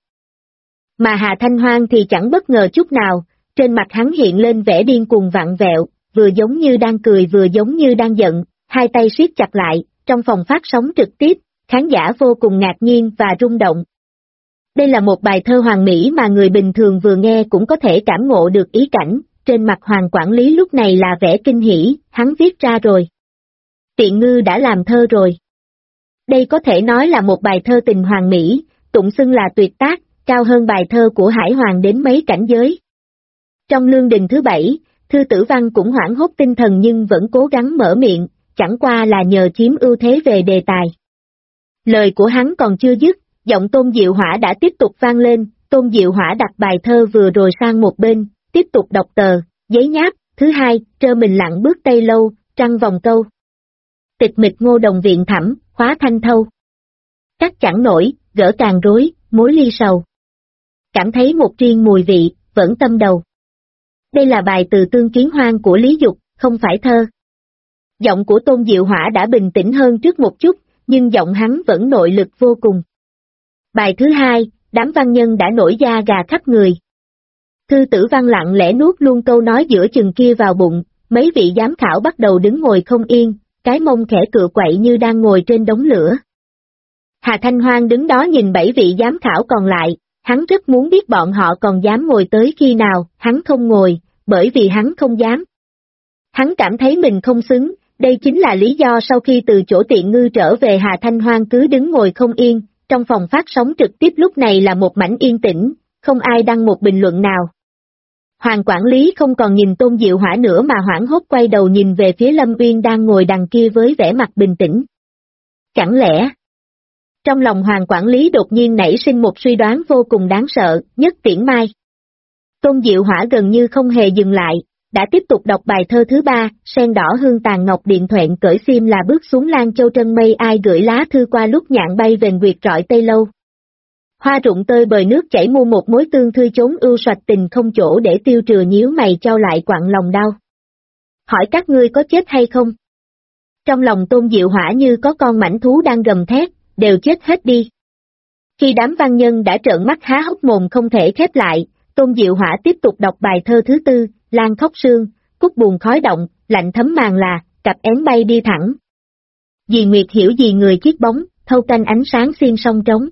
Mà Hà Thanh Hoang thì chẳng bất ngờ chút nào, trên mặt hắn hiện lên vẻ điên cuồng vặn vẹo, vừa giống như đang cười vừa giống như đang giận, hai tay siết chặt lại, trong phòng phát sóng trực tiếp, khán giả vô cùng ngạc nhiên và rung động. Đây là một bài thơ hoàn mỹ mà người bình thường vừa nghe cũng có thể cảm ngộ được ý cảnh, trên mặt Hoàng quản lý lúc này là vẻ kinh hỉ, hắn viết ra rồi. Tiện ngư đã làm thơ rồi. Đây có thể nói là một bài thơ tình hoàn mỹ, tụng xưng là tuyệt tác, cao hơn bài thơ của Hải Hoàng đến mấy cảnh giới. Trong lương đình thứ 7, Thư Tử Văn cũng hoảng hốt tinh thần nhưng vẫn cố gắng mở miệng, chẳng qua là nhờ chiếm ưu thế về đề tài. Lời của hắn còn chưa dứt, giọng Tôn Diệu Hỏa đã tiếp tục vang lên, Tôn Diệu Hỏa đặt bài thơ vừa rồi sang một bên, tiếp tục đọc tờ, giấy nháp, thứ 2, trơ mình lặng bước tây lâu, trăng vòng câu. Tịch mịch ngô đồng viện thẳm, khóa thanh thâu. Cắt chẳng nổi, gỡ càng rối, mối ly sầu. Cảm thấy một riêng mùi vị, vẫn tâm đầu. Đây là bài từ Tương Kiến Hoang của Lý Dục, không phải thơ. Giọng của Tôn Diệu Hỏa đã bình tĩnh hơn trước một chút, nhưng giọng hắn vẫn nội lực vô cùng. Bài thứ 2, đám văn nhân đã nổi da gà khắp người. Thư Tử Văn lặng lẽ nuốt luôn câu nói giữa chừng kia vào bụng, mấy vị giám khảo bắt đầu đứng ngồi không yên, cái mông khẽ cựa quậy như đang ngồi trên đống lửa. Hà Thanh Hoang đứng đó nhìn 7 vị giám khảo còn lại, hắn rất muốn biết bọn họ còn dám ngồi tới khi nào, hắn không ngồi, bởi vì hắn không dám. Hắn cảm thấy mình không xứng, đây chính là lý do sau khi từ chỗ Tiện Ngư trở về Hà Thanh Hoang cứ đứng ngồi không yên, trong phòng phát sóng trực tiếp lúc này là một mảnh yên tĩnh, không ai đăng một bình luận nào. Hoàng quản lý không còn nhìn Tôn Diệu Hỏa nữa mà hoảng hốt quay đầu nhìn về phía Lâm Uyên đang ngồi đằng kia với vẻ mặt bình tĩnh. Chẳng lẽ... Trong lòng Hoàng quản lý đột nhiên nảy sinh một suy đoán vô cùng đáng sợ, Nhất Tiễn Mai. Tôn Diệu Hỏa gần như không hề dừng lại, đã tiếp tục đọc bài thơ thứ 3, sen đỏ hương tàn ngọc điện thoện cởi xiêm là bước xuống Lan Châu Trân mây ai gửi lá thư qua lúc nhạn bay vền quyệt rọi tây lâu. Hoa rụng tơi bời nước chảy mua một mối tương thư chốn ưu soạch tình không chỗ để tiêu trừ nhíu mày trao lại quặn lòng đau. Hỏi các ngươi có chết hay không? Trong lòng Tôn Diệu Hỏa như có con mãnh thú đang gầm thét, đều chết hết đi. Khi đám văn nhân đã trợn mắt há hốc mồm không thể khép lại, Tôn Diệu Hỏa tiếp tục đọc bài thơ thứ 4, Lan khóc sương, cúc buồn khói động, lạnh thấm màn là, cặp én bay đi thẳng. Dì Nguyệt hiểu gì người chiếc bóng, thâu canh ánh sáng xiên sông trống.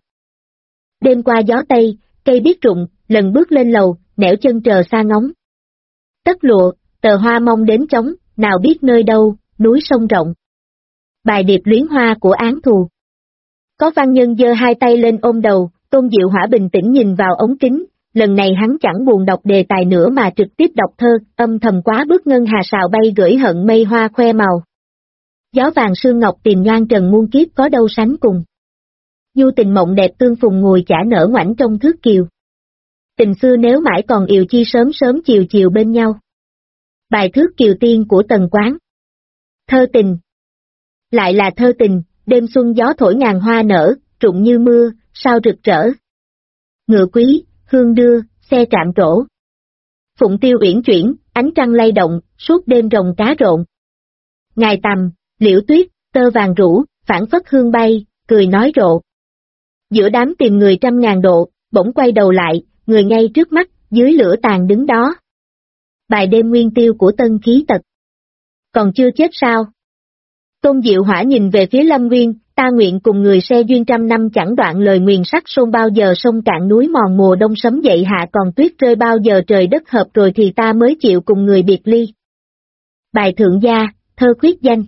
Đêm qua gió tây, cây biết rụng, lần bước lên lầu, nẻo chân chờ xa ngóng. Tất lụa, tờ hoa mong đến trống, nào biết nơi đâu, núi sông rộng. Bài điệp luyến hoa của Án Thù. Có văn nhân giơ hai tay lên ôm đầu, Tôn Diệu Hỏa bình tĩnh nhìn vào ống kính, lần này hắn chẳng buồn đọc đề tài nữa mà trực tiếp đọc thơ, âm thầm quá bước ngân hà sào bay gửi hận mây hoa khoe màu. Gió vàng sương ngọc tìm nhoang trần muôn kiếp có đâu sánh cùng. Du tình mộng đẹp tương phùng ngồi chả nở ngoảnh trong thước kiều. Tình xưa nếu mãi còn yêu chi sớm sớm chiều chiều bên nhau. Bài thước kiều tiên của Tần Quán. Thơ tình. Lại là thơ tình, đêm xuân gió thổi ngàn hoa nở, rụng như mưa, sao rực rỡ. Ngựa quý, hương đưa, xe trạm trổ. Phụng tiêu uyển chuyển, ánh trăng lay động, suốt đêm rồng cá rộn. Ngài tầm, liễu tuyết, tơ vàng rủ, phảng phất hương bay, cười nói rộ. Giữa đám tìm người 100.000 độ, bỗng quay đầu lại, người ngay trước mắt, dưới lửa tàn đứng đó. Bài đêm nguyên tiêu của Tân Khí Tật. Còn chưa chết sao? Tôn Diệu Hỏa nhìn về phía Lâm Nguyên, ta nguyện cùng người xe duyên 100 năm chẳng đoạn lời nguyền sắc sôn bao giờ sông cạn núi mòn mùa đông sấm dậy hạ còn tuyết rơi bao giờ trời đất hợp rồi thì ta mới chịu cùng người biệt ly. Bài thượng gia, thơ khuyết danh.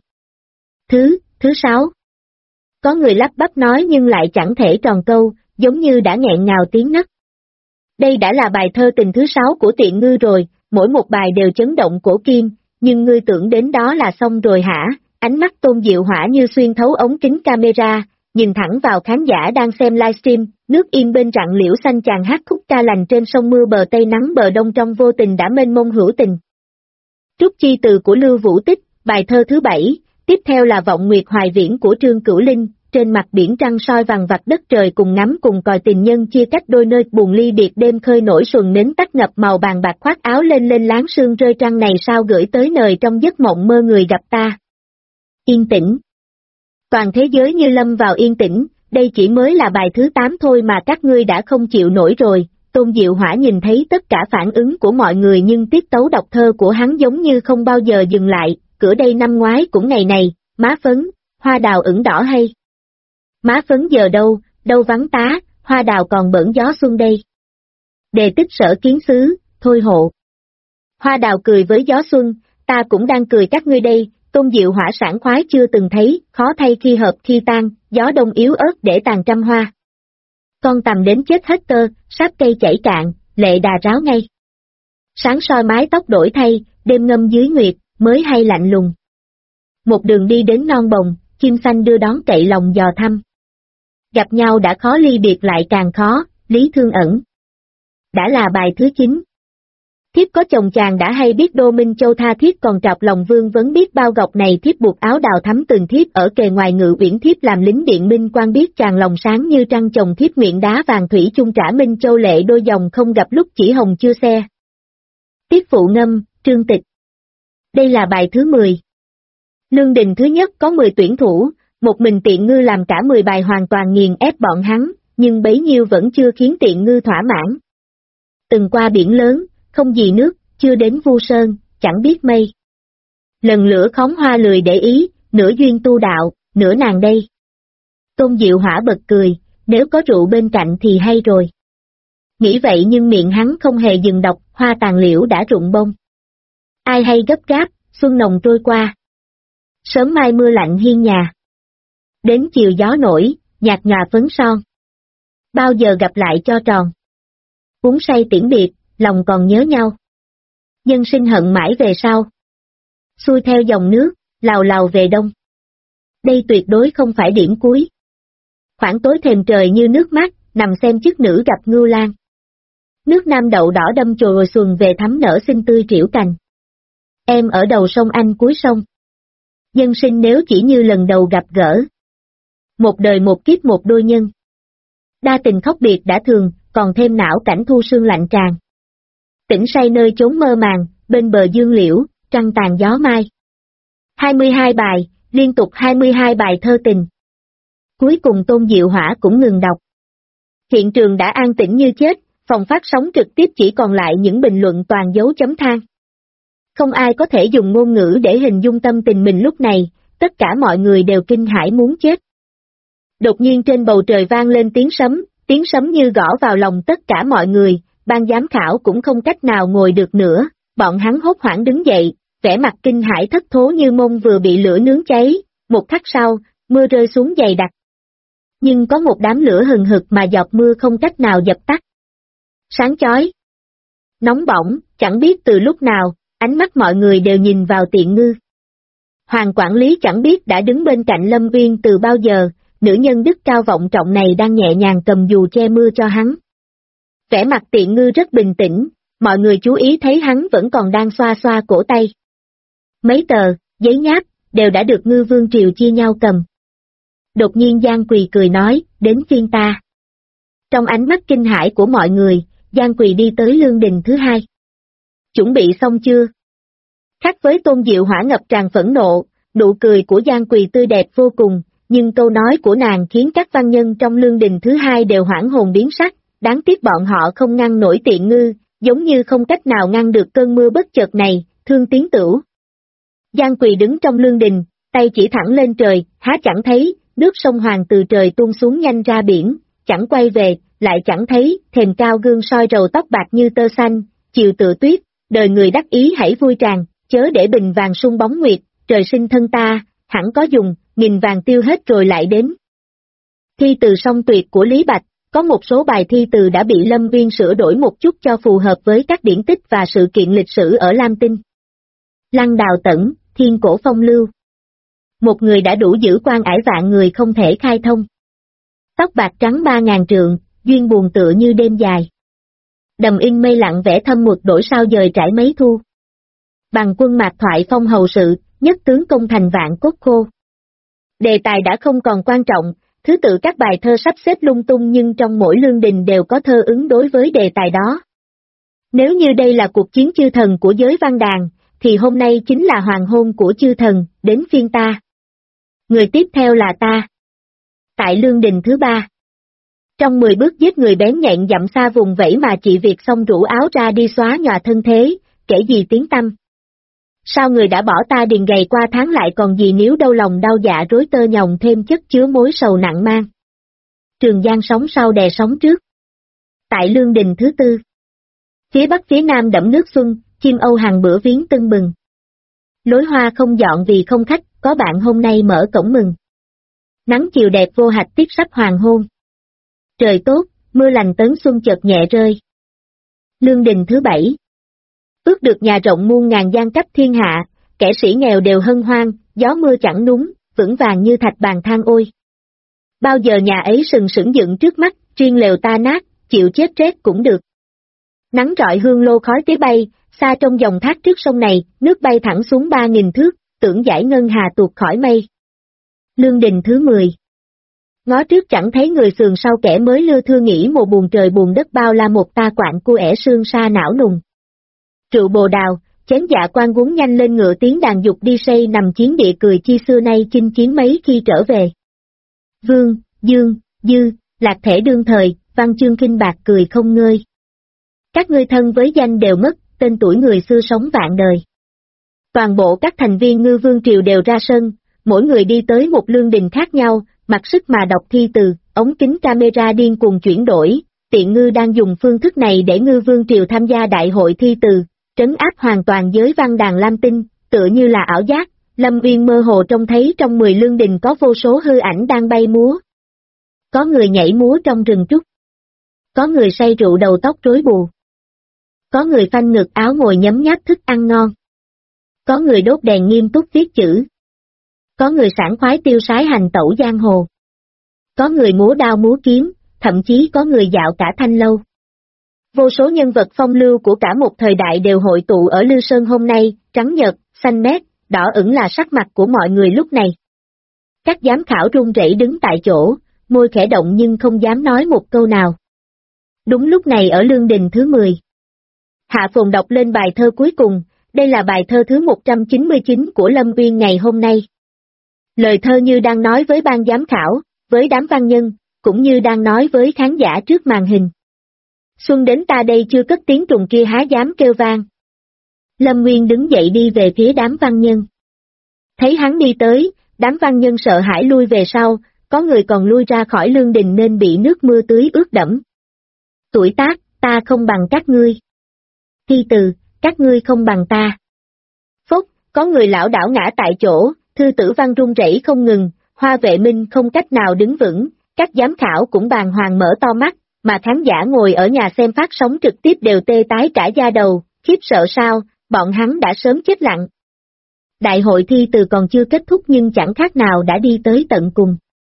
Thứ 6. Có người lắp bắp nói nhưng lại chẳng thể tròn câu, giống như đã nghẹn ngào tiếng nấc. Đây đã là bài thơ tình thứ 6 của Tiện Ngư rồi, mỗi một bài đều chấn động cổ kim, nhưng ngươi tưởng đến đó là xong rồi hả? Ánh mắt Tôn Diệu Hỏa như xuyên thấu ống kính camera, nhìn thẳng vào khán giả đang xem livestream, nước im bên rặng liễu xanh chàng hát khúc ca lành trên sông mưa bờ Tây nắng bờ đông trong vô tình đã mênh mông hữu tình. Trúc Chi Từ của Lưu Vũ Tích, bài thơ thứ 7, tiếp theo là Vọng Nguyệt Hoài Viễn của Trương Cửu Linh, trên mặt biển trăng soi vằng vặc đất trời cùng ngắm cùng còi tình nhân chia cách đôi nơi buồn ly biệt đêm khơi nổi xuân nến tắt ngập màu bàn bạc khoác áo lên lên láng sương rơi trăng này sao gửi tới nời trong giấc mộng mơ người gặp ta. Yên tĩnh. Toàn thế giới như lâm vào yên tĩnh, đây chỉ mới là bài thứ 8 thôi mà các ngươi đã không chịu nổi rồi. Tôn Diệu Hỏa nhìn thấy tất cả phản ứng của mọi người nhưng tiết tấu đọc thơ của hắn giống như không bao giờ dừng lại, cửa đây năm ngoái cũng ngày này, má phấn, hoa đào ửng đỏ hay. Má phấn giờ đâu, đâu vắng tá, hoa đào còn bỡn gió xuân đây. Đề tích sở kiến xứ, thôi hộ. Hoa đào cười với gió xuân, ta cũng đang cười các ngươi đây, Tôn Diệu Hỏa sảng khoái chưa từng thấy, khó thay khi hợp khi tan, gió đông yếu ớt để tàn trăm hoa. Con tằm đến chết hết tơ, sáp cây chảy cạn, lệ đà ráo ngay. Sáng soi mái tóc đổi thay, đêm ngâm dưới nguyệt, mới hay lạnh lùng. Một đường đi đến non bồng, chim xanh đưa đón cậy lòng dò thăm. Gặp nhau đã khó ly biệt lại càng khó, lý thương ẩn. Đã là bài thứ 9. Thiếp có chồng chàng đã hay biết Đô Minh Châu tha thiếp còn trọc lòng vương vấn biết bao gọc này thiếp buộc áo đào thắm từng thiếp ở kề ngoài ngự uyển thiếp làm lính điện minh quan biết chàng lòng sáng như trăng chồng thiếp nguyện đá vàng thủy chung trả Minh Châu lệ đôi dòng không gặp lúc chỉ hồng chưa xe. Tiết phụ ngâm, Trương Tịch. Đây là bài thứ 10. Lương đình thứ nhất có 10 tuyển thủ, một mình Tiện Ngư làm cả 10 bài hoàn toàn nghiền ép bọn hắn, nhưng bấy nhiêu vẫn chưa khiến Tiện Ngư thỏa mãn. Từng qua biển lớn, không gì nước, chưa đến Vu Sơn, chẳng biết mây. Lần lửa khóm hoa lười để ý, nửa duyên tu đạo, nửa nàng đây. Tôn Diệu Hỏa bật cười, nếu có rượu bên cạnh thì hay rồi. Nghĩ vậy nhưng miệng hắn không hề dừng đọc, hoa tàn liễu đã rụng bông. Ai hay gấp gáp, xuân nồng trôi qua. Sớm mai mưa lạnh hiên nhà. Đến chiều gió nổi, nhạt nhòa phấn son. Bao giờ gặp lại cho tròn. Uống say tiễn biệt, lòng còn nhớ nhau. Nhân sinh hận mãi về sau. Xuôi theo dòng nước, lào lào về đông. Đây tuyệt đối không phải điểm cuối. Khoảng tối thềm trời như nước mắt, nằm xem chức nữ gặp ngưu lang. Nước Nam đậu đỏ đâm chồi rồi xuân về thắm nở xinh tươi triểu cành. Em ở đầu sông anh cuối sông. Nhân sinh nếu chỉ như lần đầu gặp gỡ. Một đời một kiếp một đôi nhân. Đa tình khóc biệt đã thường, còn thêm não cảnh thu sương lạnh tràn. Tỉnh say nơi chốn mơ màng, bên bờ dương liễu, trăng tàn gió mai. 22 bài, liên tục 22 bài thơ tình. Cuối cùng Tôn Diệu Hỏa cũng ngừng đọc. Hiện trường đã an tĩnh như chết, phòng phát sóng trực tiếp chỉ còn lại những bình luận toàn dấu chấm than. Không ai có thể dùng ngôn ngữ để hình dung tâm tình mình lúc này, tất cả mọi người đều kinh hãi muốn chết. Đột nhiên trên bầu trời vang lên tiếng sấm như gõ vào lòng tất cả mọi người, ban giám khảo cũng không cách nào ngồi được nữa, bọn hắn hốt hoảng đứng dậy, vẻ mặt kinh hãi thất thố như mông vừa bị lửa nướng cháy, một khắc sau, mưa rơi xuống dày đặc. Nhưng có một đám lửa hừng hực mà giọt mưa không cách nào dập tắt. Sáng chói, nóng bỏng, chẳng biết từ lúc nào, ánh mắt mọi người đều nhìn vào Tiện Ngư. Hoàng quản lý chẳng biết đã đứng bên cạnh Lâm Uyên từ bao giờ, nữ nhân đức cao vọng trọng này đang nhẹ nhàng cầm dù che mưa cho hắn. Vẻ mặt Tiện Ngư rất bình tĩnh, mọi người chú ý thấy hắn vẫn còn đang xoa xoa cổ tay. Mấy tờ, giấy nháp, đều đã được Ngư Vương Triều chia nhau cầm. Đột nhiên Giang Quỳ cười nói, đến phiên ta. Trong ánh mắt kinh hãi của mọi người, Giang Quỳ đi tới lương đình thứ 2. Chuẩn bị xong chưa? Khác với Tôn Diệu Hỏa ngập tràn phẫn nộ, nụ cười của Giang Quỳ tươi đẹp vô cùng, nhưng câu nói của nàng khiến các văn nhân trong lương đình thứ 2 đều hoảng hồn biến sắc, đáng tiếc bọn họ không ngăn nổi Tiện Ngư, giống như không cách nào ngăn được cơn mưa bất chợt này, thương tiếng tửu. Giang Quỳ đứng trong lương đình, tay chỉ thẳng lên trời, há chẳng thấy, nước sông Hoàng từ trời tuôn xuống nhanh ra biển, chẳng quay về, lại chẳng thấy, thềm cao gương soi rầu tóc bạc như tơ xanh, chiều tựa tuyết, đời người đắc ý hãy vui tràn, chớ để bình vàng sung bóng nguyệt, trời sinh thân ta, hẳn có dùng, nghìn vàng tiêu hết rồi lại đến. Thi từ song tuyệt của Lý Bạch, có một số bài thi từ đã bị Lâm Uyên sửa đổi một chút cho phù hợp với các điển tích và sự kiện lịch sử ở Lam Tinh. Lăng Đào Tẩn, Thiên Cổ Phong Lưu. Một người đã đủ giữ quan ải vạn người không thể khai thông. Tóc bạc trắng 3.000 trượng, duyên buồn tựa như đêm dài. Đầm in mây lặng vẽ thâm mực đổi sao dời trải mấy thu. Bằng quân mạc thoại phong hầu sự, nhất tướng công thành vạn cốt khô. Đề tài đã không còn quan trọng, thứ tự các bài thơ sắp xếp lung tung nhưng trong mỗi lương đình đều có thơ ứng đối với đề tài đó. Nếu như đây là cuộc chiến chư thần của giới văn đàn, thì hôm nay chính là hoàng hôn của chư thần, đến phiên ta. Người tiếp theo là ta. Tại lương đình thứ 3. Trong 10 bước giết người bén nhện dặm xa vùng vẫy mà chị Việt xong rủ áo ra đi xóa nhòa thân thế, kể gì tiếng tăm. Sao người đã bỏ ta điền gầy qua tháng lại còn gì nếu đau lòng đau dạ rối tơ nhồng thêm chất chứa mối sầu nặng mang. Trường Giang sóng sau đè sóng trước. Tại lương đình thứ 4. Phía bắc phía nam đẫm nước xuân, chim âu hàng bữa viếng tưng bừng. Lối hoa không dọn vì không khách, có bạn hôm nay mở cổng mừng. Nắng chiều đẹp vô hạch tiếp sắp hoàng hôn. Trời tốt, mưa lành tấn xuân chợt nhẹ rơi. Lương đình thứ 7. Ước được nhà rộng muôn ngàn gian cách thiên hạ, kẻ sĩ nghèo đều hân hoan, gió mưa chẳng núng, vững vàng như thạch bàn than ôi. Bao giờ nhà ấy sừng sững dựng trước mắt, riêng lều ta nát, chịu chết rét cũng được. Nắng rọi hương lô khói tế bay, xa trong dòng thác trước sông này, nước bay thẳng xuống 3.000 thước, tưởng giải ngân hà tuột khỏi mây. Lương đình thứ 10. Ngó trước chẳng thấy người sườn sau kẻ mới lưa thưa nghĩ một buồn trời buồn đất bao la một ta quạng cua ẻ sương sa não nùng. Rượu bồ đào, chén dạ quan guốn nhanh lên ngựa tiếng đàn dục đi say nằm chiến địa cười chi xưa nay chinh chiến mấy khi trở về. Vương, Dương, Dư, lạc thể đương thời, văn chương kinh bạc cười không ngơi. Các ngươi thân với danh đều mất, tên tuổi người xưa sống vạn đời. Toàn bộ các thành viên Ngư Vương Triều đều ra sân, mỗi người đi tới một lương đình khác nhau, mặc sức mà đọc thi từ, ống kính camera điên cuồng chuyển đổi, Tiện Ngư đang dùng phương thức này để Ngư Vương Triều tham gia đại hội thi từ, trấn áp hoàn toàn giới văn đàn Lam Tinh, tựa như là ảo giác, Lâm Uyên mơ hồ trông thấy trong 10 lương đình có vô số hư ảnh đang bay múa. Có người nhảy múa trong rừng trúc. Có người say rượu đầu tóc rối bù. Có người phanh ngực áo ngồi nhấm nháp thức ăn ngon. Có người đốt đèn nghiêm túc viết chữ. Có người sảng khoái tiêu sái hành tẩu giang hồ. Có người múa đao múa kiếm, thậm chí có người dạo cả thanh lâu. Vô số nhân vật phong lưu của cả một thời đại đều hội tụ ở Lư Sơn hôm nay, trắng nhợt, xanh mét, đỏ ửng là sắc mặt của mọi người lúc này. Các giám khảo run rẩy đứng tại chỗ, môi khẽ động nhưng không dám nói một câu nào. Đúng lúc này ở lương đình thứ 10. Hạ Phồn đọc lên bài thơ cuối cùng, đây là bài thơ thứ 199 của Lâm Uyên ngày hôm nay. Lời thơ như đang nói với ban giám khảo, với đám văn nhân, cũng như đang nói với khán giả trước màn hình. Xuân đến ta đây chưa cất tiếng trùng kia há dám kêu vang. Lâm Nguyên đứng dậy đi về phía đám văn nhân. Thấy hắn đi tới, đám văn nhân sợ hãi lui về sau, có người còn lui ra khỏi lương đình nên bị nước mưa tưới ướt đẫm. Tuổi tác, ta không bằng các ngươi. Thi từ, các ngươi không bằng ta. Phốc, có người lão đảo ngã tại chỗ, thư tử văn run rẩy không ngừng, Hoa Vệ Minh không cách nào đứng vững, các giám khảo cũng bàng hoàng mở to mắt, mà khán giả ngồi ở nhà xem phát sóng trực tiếp đều tê tái cả da đầu, khiếp sợ sao, bọn hắn đã sớm chết lặng. Đại hội thi từ còn chưa kết thúc nhưng chẳng khác nào đã đi tới tận cùng.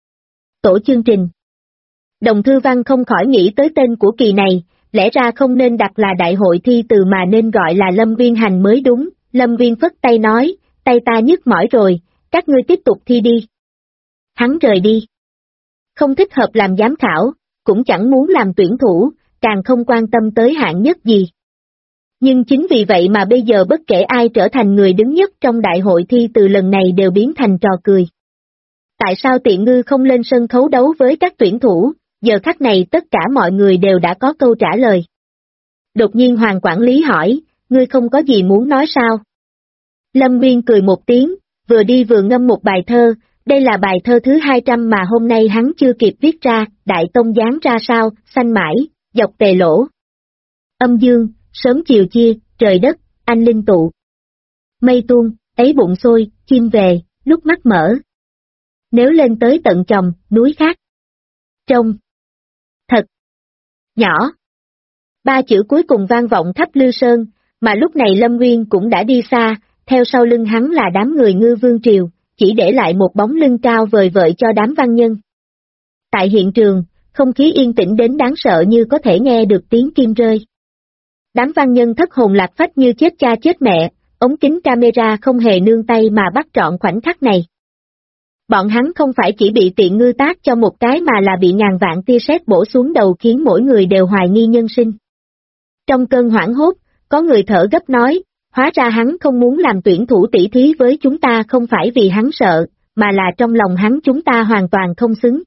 Tổ chương trình. Đồng Thư Văn không khỏi nghĩ tới tên của kỳ này, lẽ ra không nên đặt là đại hội thi từ mà nên gọi là Lâm Viên hành mới đúng, Lâm Viên phất tay nói, tay ta nhức mỏi rồi, các ngươi tiếp tục thi đi. Hắn rời đi. Không thích hợp làm giám khảo, cũng chẳng muốn làm tuyển thủ, càng không quan tâm tới hạng nhất gì. Nhưng chính vì vậy mà bây giờ bất kể ai trở thành người đứng nhất trong đại hội thi từ lần này đều biến thành trò cười. Tại sao Tiện Ngư không lên sân khấu đấu với các tuyển thủ, giờ khắc này tất cả mọi người đều đã có câu trả lời. Đột nhiên Hoàng quản lý hỏi, ngươi không có gì muốn nói sao? Lâm Biên cười một tiếng, vừa đi vừa ngâm một bài thơ, đây là bài thơ thứ 200 mà hôm nay hắn chưa kịp viết ra, đại tông giáng ra sao, xanh mãi, dọc tề lỗ. Âm dương, sớm chiều chia, trời đất, anh linh tụ. Mây tuôn, ấy bụng sôi, chim về, lúc mắt mở. Nếu lên tới tận chòm, núi khác. Trông. Thật. Nhỏ. Ba chữ cuối cùng vang vọng khắp Lư Sơn, mà lúc này Lâm Nguyên cũng đã đi xa, theo sau lưng hắn là đám người Ngư Vương Triều, chỉ để lại một bóng lưng cao vời vợi cho đám văn nhân. Tại hiện trường, không khí yên tĩnh đến đáng sợ như có thể nghe được tiếng kim rơi. Đám văn nhân thất hồn lạc phách như chết cha chết mẹ, ống kính camera không hề nương tay mà bắt trọn khoảnh khắc này. Bọn hắn không phải chỉ bị tiện ngư tát cho một cái mà là bị ngàn vạn tia sét bổ xuống đầu khiến mỗi người đều hoài nghi nhân sinh. Trong cơn hoảng hốt, có người thở gấp nói, hóa ra hắn không muốn làm tuyển thủ tỷ thí với chúng ta không phải vì hắn sợ, mà là trong lòng hắn chúng ta hoàn toàn không xứng.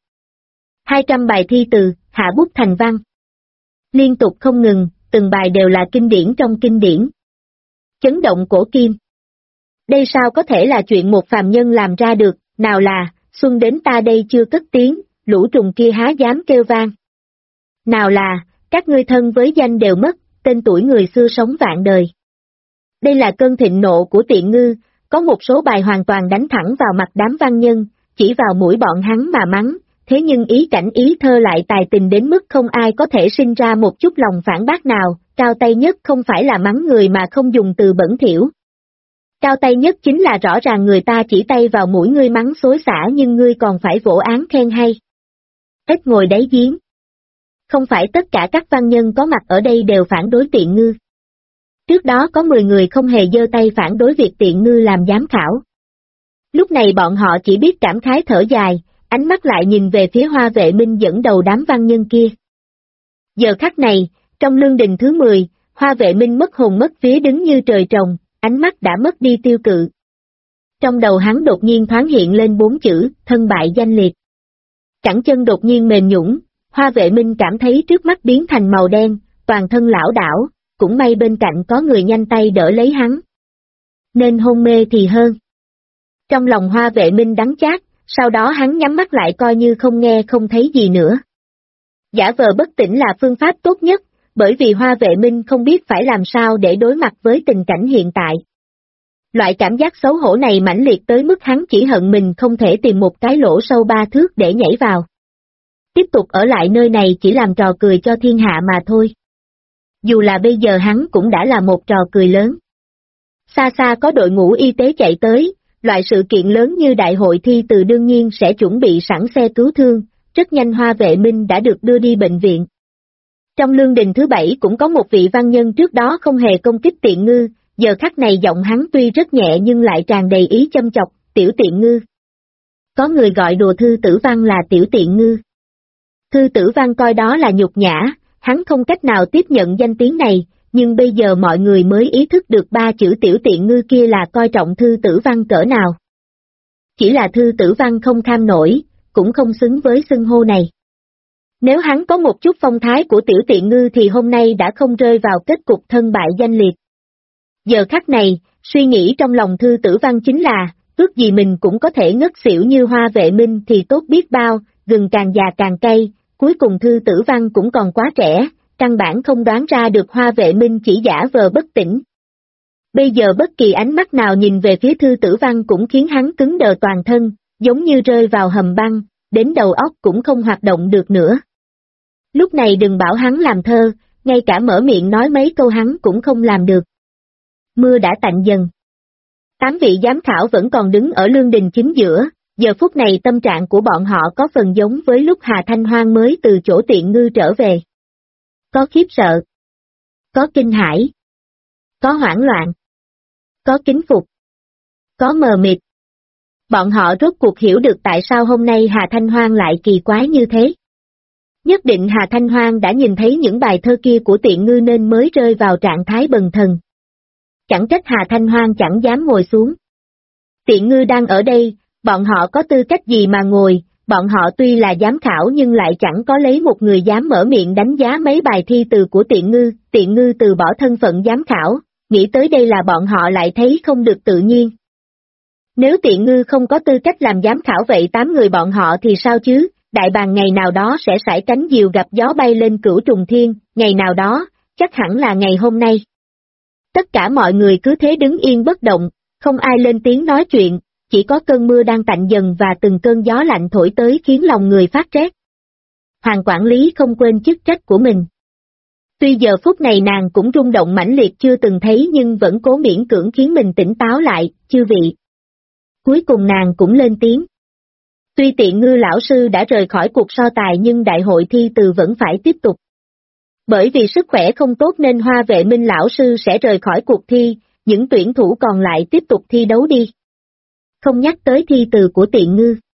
200 bài thi từ, hạ bút thành văn. Liên tục không ngừng, từng bài đều là kinh điển trong kinh điển. Chấn động cổ kim. Đây sao có thể là chuyện một phàm nhân làm ra được, nào là, xuân đến ta đây chưa cất tiếng, lũ trùng kia há dám kêu vang. Nào là, các ngươi thân với danh đều mất, tên tuổi người xưa sống vạn đời. Đây là cơn thịnh nộ của tiện ngư, có một số bài hoàn toàn đánh thẳng vào mặt đám văn nhân, chỉ vào mũi bọn hắn mà mắng, thế nhưng ý cảnh ý thơ lại tài tình đến mức không ai có thể sinh ra một chút lòng phản bác nào, cao tay nhất không phải là mắng người mà không dùng từ bẩn thỉu. Cao tay nhất chính là rõ ràng người ta chỉ tay vào mũi ngươi mắng xối xả nhưng ngươi còn phải vỗ án khen hay. Ít ngồi đáy giếng. Không phải tất cả các văn nhân có mặt ở đây đều phản đối tiện ngư. Trước đó có 10 người không hề giơ tay phản đối việc tiện ngư làm giám khảo. Lúc này bọn họ chỉ biết cảm khái thở dài, ánh mắt lại nhìn về phía Hoa Vệ Minh dẫn đầu đám văn nhân kia. Giờ khắc này, trong lương đình thứ 10, Hoa Vệ Minh mất hồn mất vía đứng như trời trồng, ánh mắt đã mất đi tiêu cự. Trong đầu hắn đột nhiên thoáng hiện lên 4 chữ, thân bại danh liệt. Cẳng chân đột nhiên mềm nhũn, Hoa Vệ Minh cảm thấy trước mắt biến thành màu đen, toàn thân lảo đảo, cũng may bên cạnh có người nhanh tay đỡ lấy hắn. Nên hôn mê thì hơn. Trong lòng Hoa Vệ Minh đắng chát, sau đó hắn nhắm mắt lại coi như không nghe không thấy gì nữa. Giả vờ bất tỉnh là phương pháp tốt nhất, bởi vì Hoa Vệ Minh không biết phải làm sao để đối mặt với tình cảnh hiện tại. Loại cảm giác xấu hổ này mãnh liệt tới mức hắn chỉ hận mình không thể tìm một cái lỗ sâu 3 thước để nhảy vào. Tiếp tục ở lại nơi này chỉ làm trò cười cho thiên hạ mà thôi. Dù là bây giờ hắn cũng đã là một trò cười lớn. Xa xa có đội ngũ y tế chạy tới, loại sự kiện lớn như đại hội thi từ đương nhiên sẽ chuẩn bị sẵn xe cứu thương, rất nhanh Hoa Vệ Minh đã được đưa đi bệnh viện. Trong lương đình thứ 7 cũng có một vị văn nhân trước đó không hề công kích tiện ngư, giờ khắc này giọng hắn tuy rất nhẹ nhưng lại tràn đầy ý châm chọc, tiểu tiện ngư. Có người gọi đùa Thư Tử Văn là tiểu tiện ngư. Thư Tử Văn coi đó là nhục nhã, hắn không cách nào tiếp nhận danh tiếng này, nhưng bây giờ mọi người mới ý thức được 3 chữ tiểu tiện ngư kia là coi trọng Thư Tử Văn cỡ nào. Chỉ là Thư Tử Văn không kham nổi, cũng không xứng với xưng hô này. Nếu hắn có một chút phong thái của tiểu tiện ngư thì hôm nay đã không rơi vào kết cục thân bại danh liệt. Giờ khắc này, suy nghĩ trong lòng Thư Tử Văn chính là, ước gì mình cũng có thể ngất xỉu như Hoa Vệ Minh thì tốt biết bao, gừng càng già càng cay, cuối cùng Thư Tử Văn cũng còn quá trẻ, căn bản không đoán ra được Hoa Vệ Minh chỉ giả vờ bất tỉnh. Bây giờ bất kỳ ánh mắt nào nhìn về phía Thư Tử Văn cũng khiến hắn cứng đờ toàn thân, giống như rơi vào hầm băng, đến đầu óc cũng không hoạt động được nữa. Lúc này đừng bảo hắn làm thơ, ngay cả mở miệng nói mấy câu hắn cũng không làm được. Mưa đã tạnh dần. 8 vị giám khảo vẫn còn đứng ở lương đình chính giữa, giờ phút này tâm trạng của bọn họ có phần giống với lúc Hà Thanh Hoang mới từ chỗ tiện ngư trở về. Có khiếp sợ, có kinh hãi, có hoảng loạn, có kính phục, có mờ mịt. Bọn họ rốt cuộc hiểu được tại sao hôm nay Hà Thanh Hoang lại kỳ quái như thế. Nhất định Hà Thanh Hoang đã nhìn thấy những bài thơ kia của tiện ngư nên mới rơi vào trạng thái bần thần. Chẳng trách Hà Thanh Hoang chẳng dám ngồi xuống. Tiện ngư đang ở đây, bọn họ có tư cách gì mà ngồi, bọn họ tuy là giám khảo nhưng lại chẳng có lấy một người dám mở miệng đánh giá mấy bài thi từ của tiện ngư từ bỏ thân phận giám khảo, nghĩ tới đây là bọn họ lại thấy không được tự nhiên. Nếu tiện ngư không có tư cách làm giám khảo vậy 8 người bọn họ thì sao chứ, đại bàng ngày nào đó sẽ sải cánh diều gặp gió bay lên cửu trùng thiên, ngày nào đó, chắc hẳn là ngày hôm nay. Tất cả mọi người cứ thế đứng yên bất động, không ai lên tiếng nói chuyện, chỉ có cơn mưa đang tạnh dần và từng cơn gió lạnh thổi tới khiến lòng người phát rét. Hoàng quản lý không quên chức trách của mình. Tuy giờ phút này nàng cũng rung động mãnh liệt chưa từng thấy nhưng vẫn cố miễn cưỡng khiến mình tỉnh táo lại, chư vị. Cuối cùng nàng cũng lên tiếng. Tuy tiện ngư lão sư đã rời khỏi cuộc so tài nhưng đại hội thi từ vẫn phải tiếp tục. Bởi vì sức khỏe không tốt nên Hoa Vệ Minh lão sư sẽ rời khỏi cuộc thi, những tuyển thủ còn lại tiếp tục thi đấu đi. Không nhắc tới thi từ của tiện ngư.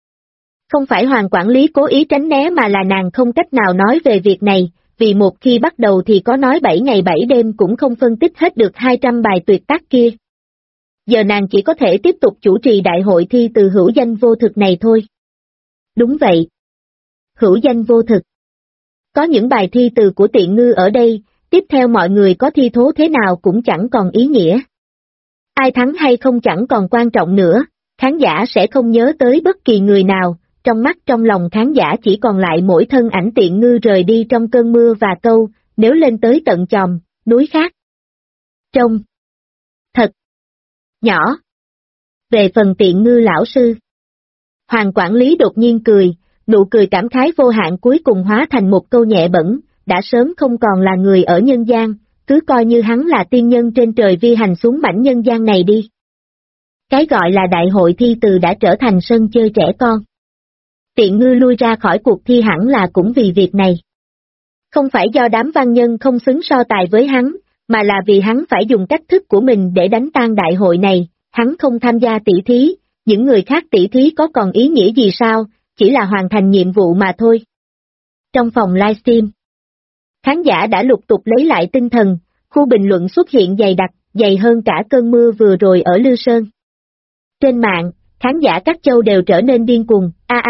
Không phải Hoàng quản lý cố ý tránh né mà là nàng không cách nào nói về việc này, vì một khi bắt đầu thì có nói 7 ngày 7 đêm cũng không phân tích hết được 200 bài tuyệt tác kia. Giờ nàng chỉ có thể tiếp tục chủ trì đại hội thi từ hữu danh vô thực này thôi. Đúng vậy. Hữu danh vô thực. Có những bài thi từ của Tiện Ngư ở đây, tiếp theo mọi người có thi thố thế nào cũng chẳng còn ý nghĩa. Ai thắng hay không chẳng còn quan trọng nữa, khán giả sẽ không nhớ tới bất kỳ người nào, trong mắt trong lòng khán giả chỉ còn lại mỗi thân ảnh Tiện Ngư rời đi trong cơn mưa và câu, nếu lên tới tận chòm, núi khác. Trông thật nhỏ. Về phần Tiện Ngư lão sư, Hoàng quản lý đột nhiên cười, nụ cười cảm khái vô hạn cuối cùng hóa thành một câu nhẹ bẫng, đã sớm không còn là người ở nhân gian, cứ coi như hắn là tiên nhân trên trời vi hành xuống mảnh nhân gian này đi. Cái gọi là đại hội thi từ đã trở thành sân chơi trẻ con. Tiện Ngư lui ra khỏi cuộc thi hẳn là cũng vì việc này. Không phải do đám văn nhân không xứng so tài với hắn, mà là vì hắn phải dùng cách thức của mình để đánh tan đại hội này, hắn không tham gia tỷ thí, những người khác tỷ thí có còn ý nghĩa gì sao, chỉ là hoàn thành nhiệm vụ mà thôi. Trong phòng livestream, khán giả đã lục tục lấy lại tinh thần, khu bình luận xuất hiện dày đặc, dày hơn cả cơn mưa vừa rồi ở Lư Sơn. Trên mạng, khán giả các châu đều trở nên điên cuồng,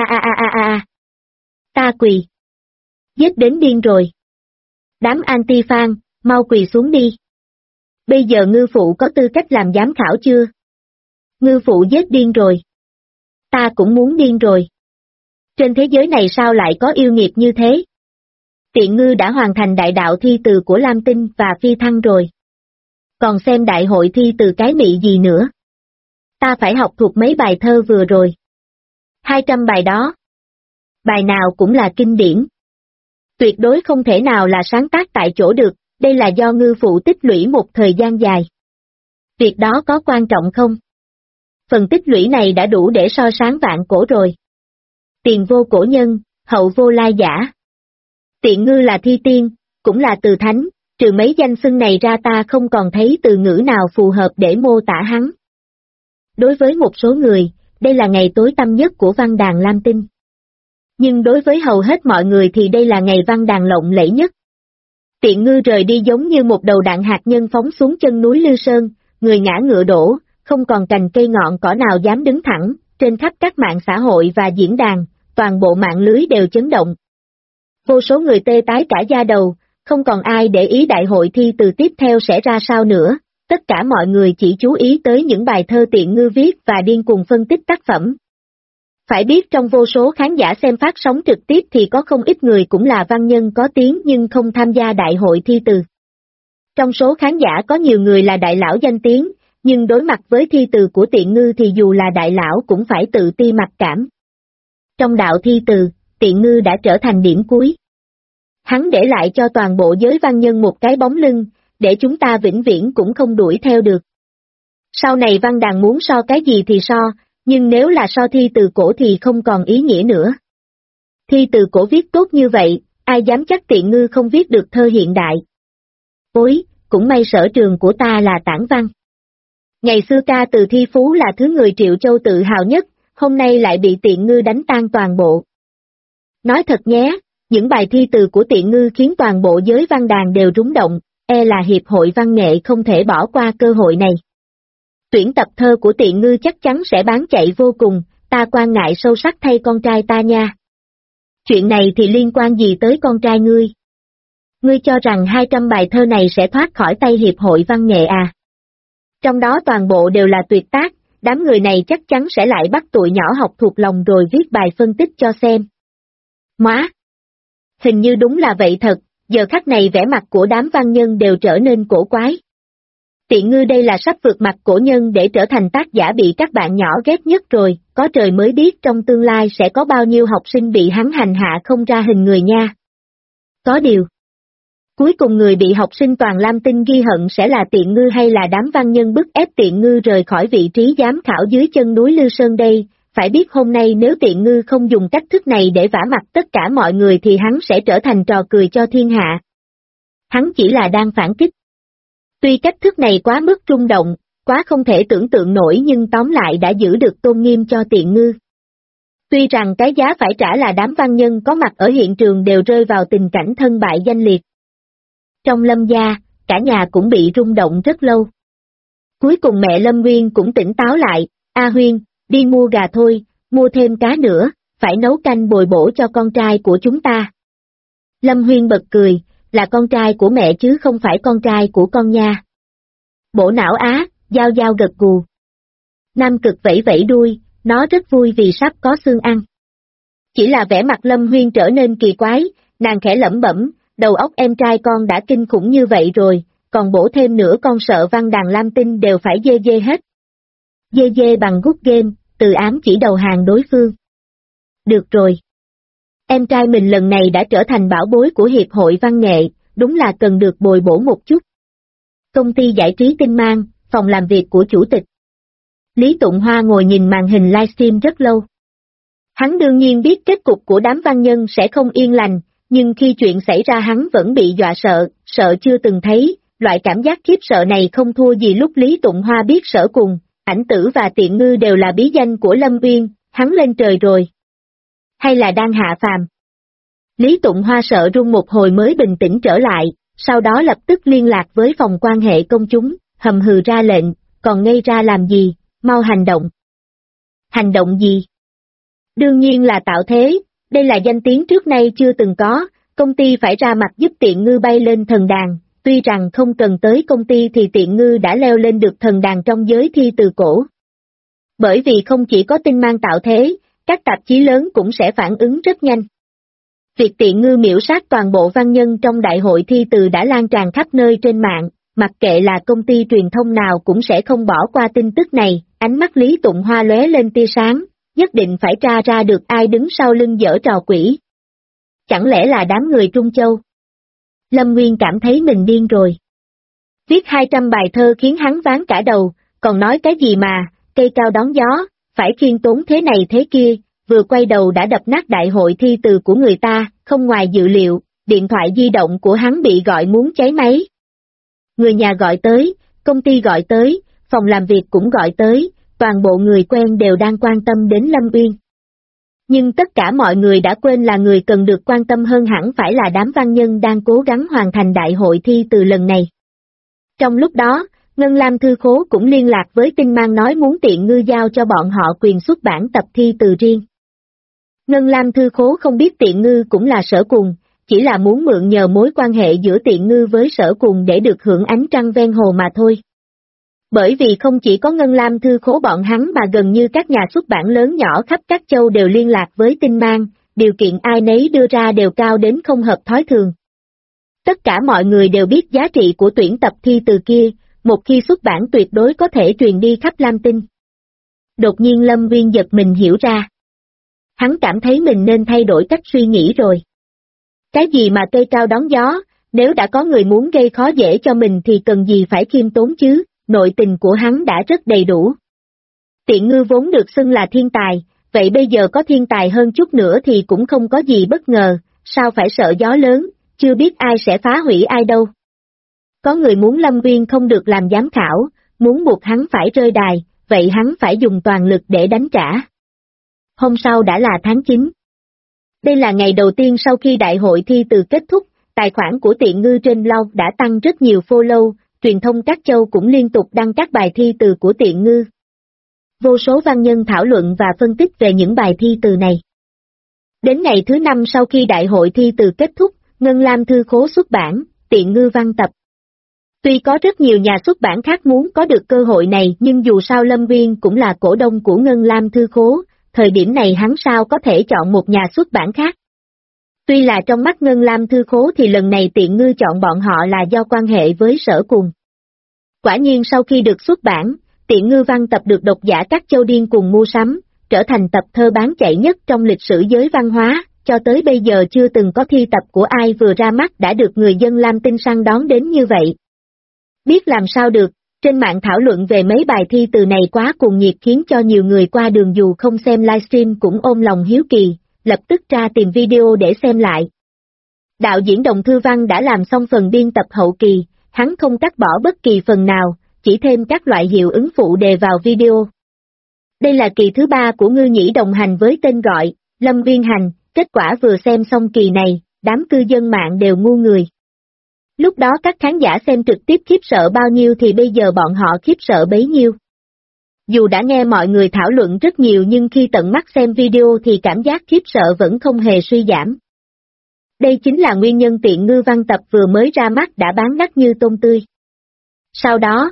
ta quỳ. Giết đến điên rồi. Đám anti-fan, mau quỳ xuống đi. Bây giờ Ngư Phụ có tư cách làm giám khảo chưa? Ngư Phụ giết điên rồi. Ta cũng muốn điên rồi. Trên thế giới này sao lại có yêu nghiệt như thế? Tiện Ngư đã hoàn thành đại đạo thi từ của Lam Tinh và phi thăng rồi. Còn xem đại hội thi từ cái mị gì nữa? Ta phải học thuộc mấy bài thơ vừa rồi. 200 bài đó. Bài nào cũng là kinh điển. Tuyệt đối không thể nào là sáng tác tại chỗ được, đây là do Ngư Phụ tích lũy một thời gian dài. Việc đó có quan trọng không? Phần tích lũy này đã đủ để so sáng vạn cổ rồi. Tiền vô cổ nhân, hậu vô lai giả. Tiện Ngư là thi tiên, cũng là từ thánh, trừ mấy danh xưng này ra ta không còn thấy từ ngữ nào phù hợp để mô tả hắn. Đối với một số người, đây là ngày tối tăm nhất của văn đàn Lam Tinh. Nhưng đối với hầu hết mọi người thì đây là ngày văn đàn lộng lẫy nhất. Tiện Ngư rời đi giống như một đầu đạn hạt nhân phóng xuống chân núi Lư Sơn, người ngã ngựa đổ, không còn cành cây ngọn cỏ nào dám đứng thẳng, trên khắp các mạng xã hội và diễn đàn, toàn bộ mạng lưới đều chấn động. Vô số người tê tái cả da đầu, không còn ai để ý đại hội thi từ tiếp theo sẽ ra sao nữa, tất cả mọi người chỉ chú ý tới những bài thơ Tiện Ngư viết và điên cuồng phân tích tác phẩm. Phải biết trong vô số khán giả xem phát sóng trực tiếp thì có không ít người cũng là văn nhân có tiếng nhưng không tham gia đại hội thi từ. Trong số khán giả có nhiều người là đại lão danh tiếng, nhưng đối mặt với thi từ của Tiện Ngư thì dù là đại lão cũng phải tự ti mặc cảm. Trong đạo thi từ, Tiện Ngư đã trở thành điểm cuối. Hắn để lại cho toàn bộ giới văn nhân một cái bóng lưng, để chúng ta vĩnh viễn cũng không đuổi theo được. Sau này văn đàn muốn so cái gì thì so, nhưng nếu là so thi từ cổ thì không còn ý nghĩa nữa. Thi từ cổ viết tốt như vậy, ai dám chắc Tiện Ngư không viết được thơ hiện đại. Ôi, cũng may sở trường của ta là tản văn. Ngày xưa ca từ thi phú là thứ người Triệu Châu tự hào nhất, hôm nay lại bị Tiện Ngư đánh tan toàn bộ. Nói thật nhé, những bài thi từ của Tiện Ngư khiến toàn bộ giới văn đàn đều rúng động, e là Hiệp hội Văn nghệ không thể bỏ qua cơ hội này. Tuyển tập thơ của Tiện Ngư chắc chắn sẽ bán chạy vô cùng, ta quan ngại sâu sắc thay con trai ta nha. Chuyện này thì liên quan gì tới con trai ngươi? Ngươi cho rằng 200 bài thơ này sẽ thoát khỏi tay Hiệp hội Văn nghệ à? Trong đó toàn bộ đều là tuyệt tác, đám người này chắc chắn sẽ lại bắt tụi nhỏ học thuộc lòng rồi viết bài phân tích cho xem. Móa! Hình như đúng là vậy thật, giờ khắc này vẻ mặt của đám văn nhân đều trở nên cổ quái. Tiện Ngư đây là sắp vượt mặt cổ nhân để trở thành tác giả bị các bạn nhỏ ghét nhất rồi, có trời mới biết trong tương lai sẽ có bao nhiêu học sinh bị hắn hành hạ không ra hình người nha. Có điều, cuối cùng người bị học sinh toàn Lam Tinh ghi hận sẽ là Tiện Ngư hay là đám văn nhân bức ép Tiện Ngư rời khỏi vị trí giám khảo dưới chân núi Lư Sơn đây, phải biết hôm nay nếu Tiện Ngư không dùng cách thức này để vả mặt tất cả mọi người thì hắn sẽ trở thành trò cười cho thiên hạ. Hắn chỉ là đang phản kích. Tuy cách thức này quá mức rung động, quá không thể tưởng tượng nổi nhưng tóm lại đã giữ được tôn nghiêm cho Tiện Ngư. Tuy rằng cái giá phải trả là đám văn nhân có mặt ở hiện trường đều rơi vào tình cảnh thân bại danh liệt. Trong Lâm gia, cả nhà cũng bị rung động rất lâu. Cuối cùng mẹ Lâm Nguyên cũng tỉnh táo lại, A Huyên, đi mua gà thôi, mua thêm cá nữa, phải nấu canh bồi bổ cho con trai của chúng ta. Lâm Huyên bật cười, là con trai của mẹ chứ không phải con trai của con nha. Bổ não á, Giao Giao gật gù. Nam Cực vẫy vẫy đuôi, nó rất vui vì sắp có xương ăn. Chỉ là vẻ mặt Lâm Huyên trở nên kỳ quái, nàng khẽ lẩm bẩm, đầu óc em trai con đã kinh khủng như vậy rồi, còn bổ thêm nữa con sợ Văn Đàn Lam Tinh đều phải dê dê hết. Dê dê bằng good game, từ ám chỉ đầu hàng đối phương. Được rồi. Em trai mình lần này đã trở thành bảo bối của Hiệp hội Văn nghệ, đúng là cần được bồi bổ một chút. Công ty giải trí Tinh Mang, phòng làm việc của chủ tịch. Lý Tụng Hoa ngồi nhìn màn hình livestream rất lâu. Hắn đương nhiên biết kết cục của đám văn nhân sẽ không yên lành, nhưng khi chuyện xảy ra hắn vẫn bị dọa sợ, sợ chưa từng thấy, loại cảm giác khiếp sợ này không thua gì lúc Lý Tụng Hoa biết Sở Cùng, Ảnh Tử và Tiện Ngư đều là bí danh của Lâm Uyên, hắn lên trời rồi. Hay là đang hạ phàm? Lý Tụng Hoa sợ run một hồi mới bình tĩnh trở lại, sau đó lập tức liên lạc với phòng quan hệ công chúng, hầm hừ ra lệnh, còn ngây ra làm gì, mau hành động. Hành động gì? Đương nhiên là tạo thế, đây là danh tiếng trước nay chưa từng có, công ty phải ra mặt giúp Tiện Ngư bay lên thần đàn, tuy rằng không cần tới công ty thì Tiện Ngư đã leo lên được thần đàn trong giới thi từ cổ. Bởi vì không chỉ có Tinh Mang tạo thế, các tạp chí lớn cũng sẽ phản ứng rất nhanh. Việc Tiện Ngư miễu sát toàn bộ văn nhân trong đại hội thi từ đã lan tràn khắp nơi trên mạng, mặc kệ là công ty truyền thông nào cũng sẽ không bỏ qua tin tức này, ánh mắt Lý Tụng Hoa lóe lên tia sáng, nhất định phải tra ra được ai đứng sau lưng giở trò quỷ. Chẳng lẽ là đám người Trung Châu? Lâm Nguyên cảm thấy mình điên rồi. Viết 200 bài thơ khiến hắn ván cả đầu, còn nói cái gì mà, cây cao đón gió, phải khiêm tốn thế này thế kia, vừa quay đầu đã đập nát đại hội thi từ của người ta, không ngoài dự liệu, điện thoại di động của hắn bị gọi muốn cháy máy. Người nhà gọi tới, công ty gọi tới, phòng làm việc cũng gọi tới, toàn bộ người quen đều đang quan tâm đến Lâm Uyên. Nhưng tất cả mọi người đã quên là người cần được quan tâm hơn hẳn phải là đám văn nhân đang cố gắng hoàn thành đại hội thi từ lần này. Trong lúc đó, Ngân Lam Thư Khố cũng liên lạc với Tinh Mang nói muốn Tiện Ngư giao cho bọn họ quyền xuất bản tập thi từ riêng. Ngân Lam Thư Khố không biết Tiện Ngư cũng là Sở Cùng, chỉ là muốn mượn nhờ mối quan hệ giữa Tiện Ngư với Sở Cùng để được hưởng ánh trăng ven hồ mà thôi. Bởi vì không chỉ có Ngân Lam Thư Khố bọn hắn mà gần như các nhà xuất bản lớn nhỏ khắp các châu đều liên lạc với Tinh Mang, điều kiện ai nấy đưa ra đều cao đến không hợp thói thường. Tất cả mọi người đều biết giá trị của tuyển tập thi từ kia, một khi xuất bản tuyệt đối có thể truyền đi khắp Lam Tinh. Đột nhiên Lâm Nguyên giật mình hiểu ra. Hắn cảm thấy mình nên thay đổi cách suy nghĩ rồi. Cái gì mà cây cao đón gió, nếu đã có người muốn gây khó dễ cho mình thì cần gì phải khiêm tốn chứ, nội tình của hắn đã rất đầy đủ. Tiện Ngư vốn được xưng là thiên tài, vậy bây giờ có thiên tài hơn chút nữa thì cũng không có gì bất ngờ, sao phải sợ gió lớn, chưa biết ai sẽ phá hủy ai đâu. Có người muốn Lâm Nguyên không được làm giám khảo, muốn buộc hắn phải rơi đài, vậy hắn phải dùng toàn lực để đánh trả. Hôm sau đã là tháng 9. Đây là ngày đầu tiên sau khi đại hội thi từ kết thúc, tài khoản của Tiện Ngư trên blog đã tăng rất nhiều follow, truyền thông các châu cũng liên tục đăng các bài thi từ của Tiện Ngư. Vô số văn nhân thảo luận và phân tích về những bài thi từ này. Đến ngày thứ 5 sau khi đại hội thi từ kết thúc, Ngân Lam Thư Khố xuất bản, Tiện Ngư văn tập. Tuy có rất nhiều nhà xuất bản khác muốn có được cơ hội này nhưng dù sao Lâm Nguyên cũng là cổ đông của Ngân Lam Thư Khố, thời điểm này hắn sao có thể chọn một nhà xuất bản khác. Tuy là trong mắt Ngân Lam Thư Khố thì lần này Tiện Ngư chọn bọn họ là do quan hệ với Sở Cùng. Quả nhiên sau khi được xuất bản, Tiện Ngư văn tập được độc giả các châu điên cùng mua sắm, trở thành tập thơ bán chạy nhất trong lịch sử giới văn hóa, cho tới bây giờ chưa từng có thi tập của ai vừa ra mắt đã được người dân Lam Tinh săn đón đến như vậy. Biết làm sao được, trên mạng thảo luận về mấy bài thi từ này quá cuồng nhiệt khiến cho nhiều người qua đường dù không xem livestream cũng ôm lòng hiếu kỳ, lập tức ra tìm video để xem lại. Đạo diễn Đồng Thư Văn đã làm xong phần biên tập hậu kỳ, hắn không cắt bỏ bất kỳ phần nào, chỉ thêm các loại hiệu ứng phụ đề vào video. Đây là kỳ thứ 3 của Ngư Nhĩ đồng hành với tên gọi Lâm Viên Hành, kết quả vừa xem xong kỳ này, đám cư dân mạng đều ngu người. Lúc đó các khán giả xem trực tiếp khiếp sợ bao nhiêu thì bây giờ bọn họ khiếp sợ bấy nhiêu. Dù đã nghe mọi người thảo luận rất nhiều nhưng khi tận mắt xem video thì cảm giác khiếp sợ vẫn không hề suy giảm. Đây chính là nguyên nhân Tiện Ngư Văn tập vừa mới ra mắt đã bán đắt như tôm tươi. Sau đó,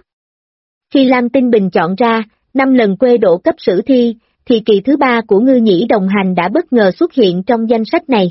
khi Lam Tinh Bình chọn ra 5 lần quê độ cấp sử thi, thì kỳ thứ 3 của Ngư Nhĩ đồng hành đã bất ngờ xuất hiện trong danh sách này.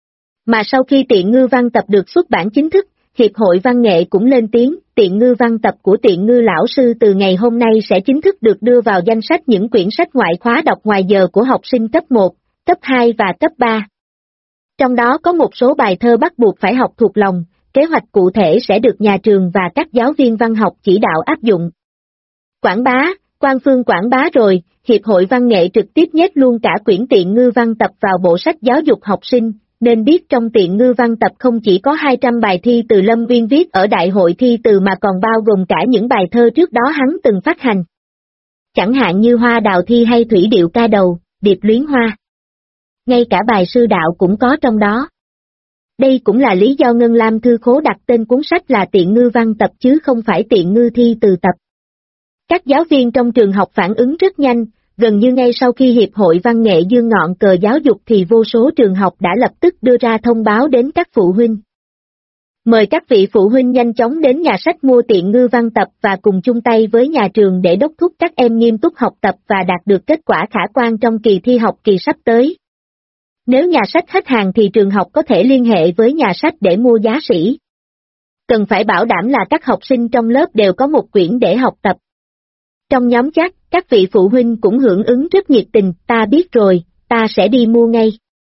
Mà sau khi Tiện Ngư Văn tập được xuất bản chính thức, Hiệp hội Văn nghệ cũng lên tiếng, Tiện Ngư Văn tập của Tiện Ngư lão sư từ ngày hôm nay sẽ chính thức được đưa vào danh sách những quyển sách ngoại khóa đọc ngoài giờ của học sinh cấp 1, cấp 2 và cấp 3. Trong đó có một số bài thơ bắt buộc phải học thuộc lòng, kế hoạch cụ thể sẽ được nhà trường và các giáo viên văn học chỉ đạo áp dụng. Quảng bá, quan phương quảng bá rồi, Hiệp hội Văn nghệ trực tiếp nhét luôn cả quyển Tiện Ngư Văn tập vào bộ sách giáo dục học sinh, nên biết trong Tiện Ngư Văn tập không chỉ có 200 bài thi từ Lâm Viên viết ở đại hội thi từ mà còn bao gồm cả những bài thơ trước đó hắn từng phát hành. Chẳng hạn như Hoa Đào Thi hay Thủy Điệu Ca Đầu, Điệp Luyến Hoa. Ngay cả bài Sư Đạo cũng có trong đó. Đây cũng là lý do Ngân Lam Thư Khố đặt tên cuốn sách là Tiện Ngư Văn tập chứ không phải Tiện Ngư Thi từ tập. Các giáo viên trong trường học phản ứng rất nhanh, gần như ngay sau khi Hiệp hội Văn nghệ dương ngọn cờ giáo dục thì vô số trường học đã lập tức đưa ra thông báo đến các phụ huynh. Mời các vị phụ huynh nhanh chóng đến nhà sách mua Tiện Ngư Văn tập và cùng chung tay với nhà trường để đốc thúc các em nghiêm túc học tập và đạt được kết quả khả quan trong kỳ thi học kỳ sắp tới. Nếu nhà sách hết hàng thì trường học có thể liên hệ với nhà sách để mua giá sỉ. Cần phải bảo đảm là các học sinh trong lớp đều có một quyển để học tập. Trong nhóm chat, các vị phụ huynh cũng hưởng ứng rất nhiệt tình, ta biết rồi, ta sẽ đi mua ngay.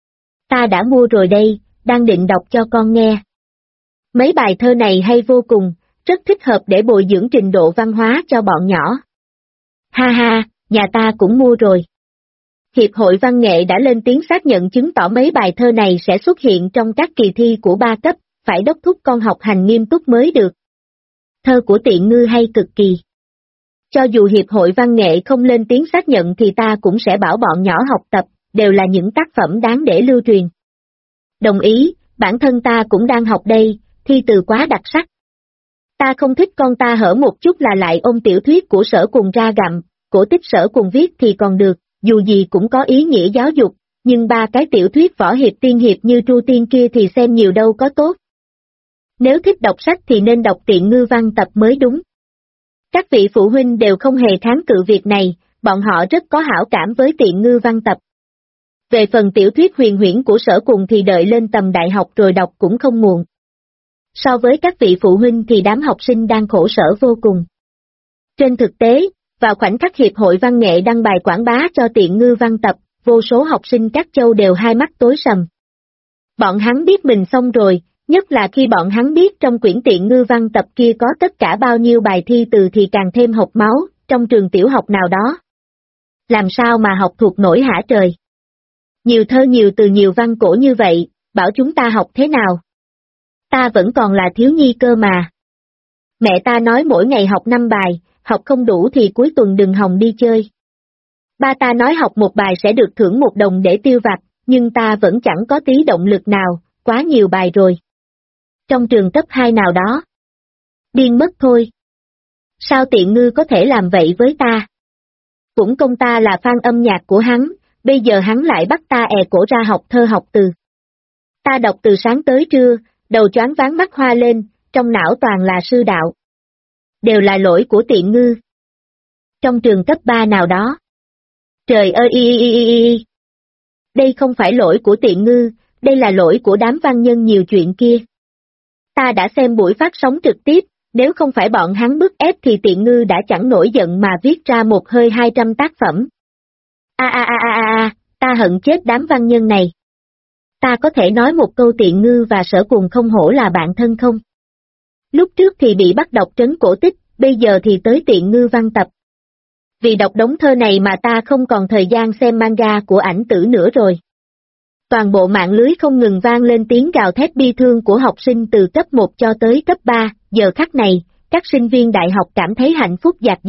Ta đã mua rồi đây, đang định đọc cho con nghe. Mấy bài thơ này hay vô cùng, rất thích hợp để bồi dưỡng trình độ văn hóa cho bọn nhỏ. Ha ha, nhà ta cũng mua rồi. Hiệp hội Văn nghệ đã lên tiếng xác nhận chứng tỏ mấy bài thơ này sẽ xuất hiện trong các kỳ thi của 3 cấp, phải đốc thúc con học hành nghiêm túc mới được. Thơ của Tiện Ngư hay cực kỳ. Cho dù Hiệp hội Văn nghệ không lên tiếng xác nhận thì ta cũng sẽ bảo bọn nhỏ học tập, đều là những tác phẩm đáng để lưu truyền. Đồng ý, bản thân ta cũng đang học đây, thi từ quá đặc sắc. Ta không thích con ta hở một chút là lại ôm tiểu thuyết của Sở Cùng ra gặm, cổ tích Sở Cùng viết thì còn được, dù gì cũng có ý nghĩa giáo dục, nhưng 3 cái tiểu thuyết võ hiệp tiên hiệp như Tru Tiên kia thì xem nhiều đâu có tốt. Nếu thích đọc sách thì nên đọc Tiện Ngư Văn tập mới đúng. Các vị phụ huynh đều không hề kháng cự việc này, bọn họ rất có hảo cảm với Tiện Ngư Văn tập. Về phần tiểu thuyết huyền huyễn của Sở Cùng thì đợi lên tầm đại học rồi đọc cũng không muộn. So với các vị phụ huynh thì đám học sinh đang khổ sở vô cùng. Trên thực tế, vào khoảnh khắc Hiệp hội Văn nghệ đăng bài quảng bá cho Tiện Ngư Văn tập, vô số học sinh các châu đều hai mắt tối sầm. Bọn hắn biết mình xong rồi, nhất là khi bọn hắn biết trong quyển Tiện Ngư Văn tập kia có tất cả bao nhiêu bài thi từ thì càng thêm hộc máu, trong trường tiểu học nào đó. Làm sao mà học thuộc nổi hả trời? Nhiều thơ nhiều từ nhiều văn cổ như vậy, bảo chúng ta học thế nào? Ta vẫn còn là thiếu nhi cơ mà. Mẹ ta nói mỗi ngày học 5 bài, học không đủ thì cuối tuần đừng hòng đi chơi. Ba ta nói học một bài sẽ được thưởng 1 đồng để tiêu vặt, nhưng ta vẫn chẳng có tí động lực nào, quá nhiều bài rồi. Trong trường cấp 2 nào đó. Điên mất thôi. Sao Tiện Ngư có thể làm vậy với ta? Cũng công ta là fan âm nhạc của hắn, bây giờ hắn lại bắt ta cổ ra học thơ học từ. Ta đọc từ sáng tới trưa, đầu choáng váng mắt hoa lên, trong não toàn là sư đạo. Đều là lỗi của Tiện Ngư. Trong trường cấp 3 nào đó. Trời ơi Đây không phải lỗi của Tiện Ngư, đây là lỗi của đám văn nhân nhiều chuyện kia. Ta đã xem buổi phát sóng trực tiếp, nếu không phải bọn hắn bức ép thì Tiện Ngư đã chẳng nổi giận mà viết ra một hơi 200 tác phẩm. Ta hận chết đám văn nhân này. Ta có thể nói một câu Tiện Ngư và Sở Cùng không hổ là bạn thân không? Lúc trước thì bị bắt đọc trấn cổ tích, bây giờ thì tới Tiện Ngư Văn tập. Vì đọc đống thơ này mà ta không còn thời gian xem manga của ảnh tử nữa rồi. Toàn bộ mạng lưới không ngừng vang lên tiếng gào thét bi thương của học sinh từ cấp 1 cho tới cấp 3, giờ khắc này, các sinh viên đại học cảm thấy hạnh phúc dạt dào,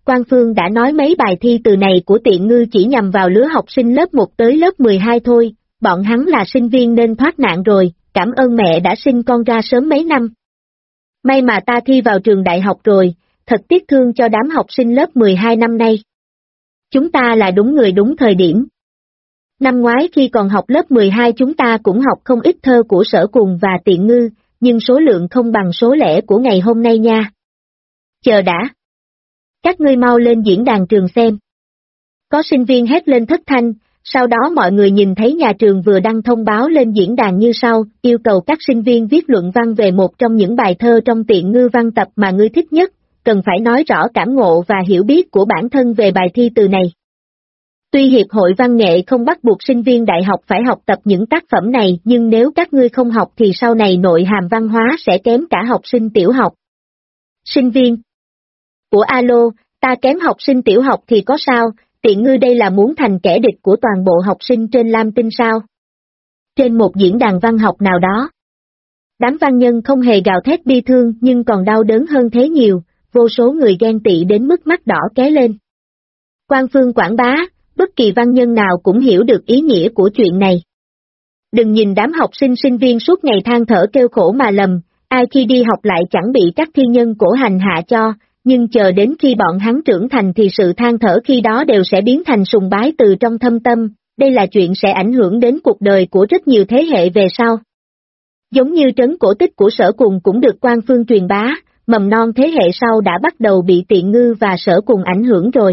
Quang Phương đã nói mấy bài thi từ này của Tiện Ngư chỉ nhằm vào lứa học sinh lớp 1 tới lớp 12 thôi, bọn hắn là sinh viên nên thoát nạn rồi, cảm ơn mẹ đã sinh con ra sớm mấy năm. May mà ta thi vào trường đại học rồi, thật tiếc thương cho đám học sinh lớp 12 năm nay. Chúng ta là đúng người đúng thời điểm. Năm ngoái khi còn học lớp 12 chúng ta cũng học không ít thơ của Sở Cùng và Tiện Ngư, nhưng số lượng không bằng số lẻ của ngày hôm nay nha. Chờ đã. Các ngươi mau lên diễn đàn trường xem. Có sinh viên hét lên thất thanh, sau đó mọi người nhìn thấy nhà trường vừa đăng thông báo lên diễn đàn như sau, yêu cầu các sinh viên viết luận văn về một trong những bài thơ trong Tiện Ngư văn tập mà ngươi thích nhất, cần phải nói rõ cảm ngộ và hiểu biết của bản thân về bài thi từ này. Tuy Hiệp hội Văn nghệ không bắt buộc sinh viên đại học phải học tập những tác phẩm này nhưng nếu các ngươi không học thì sau này nội hàm văn hóa sẽ kém cả học sinh tiểu học. Sinh viên của alo, ta kém học sinh tiểu học thì có sao, Tiện Ngư đây là muốn thành kẻ địch của toàn bộ học sinh trên Lam Tinh sao? Trên một diễn đàn văn học nào đó. Đám văn nhân không hề gào thét bi thương nhưng còn đau đớn hơn thế nhiều, vô số người ghen tị đến mức mắt đỏ ké lên. Quang Phương quảng bá, bất kỳ văn nhân nào cũng hiểu được ý nghĩa của chuyện này. Đừng nhìn đám học sinh sinh viên suốt ngày than thở kêu khổ mà lầm, ai khi đi học lại chẳng bị các thiên nhân cổ hành hạ cho, nhưng chờ đến khi bọn hắn trưởng thành thì sự than thở khi đó đều sẽ biến thành sùng bái từ trong thâm tâm, đây là chuyện sẽ ảnh hưởng đến cuộc đời của rất nhiều thế hệ về sau. Giống như trấn cổ tích của Sở Cùng cũng được Quang Phương truyền bá, mầm non thế hệ sau đã bắt đầu bị Tiện Ngư và Sở Cùng ảnh hưởng rồi.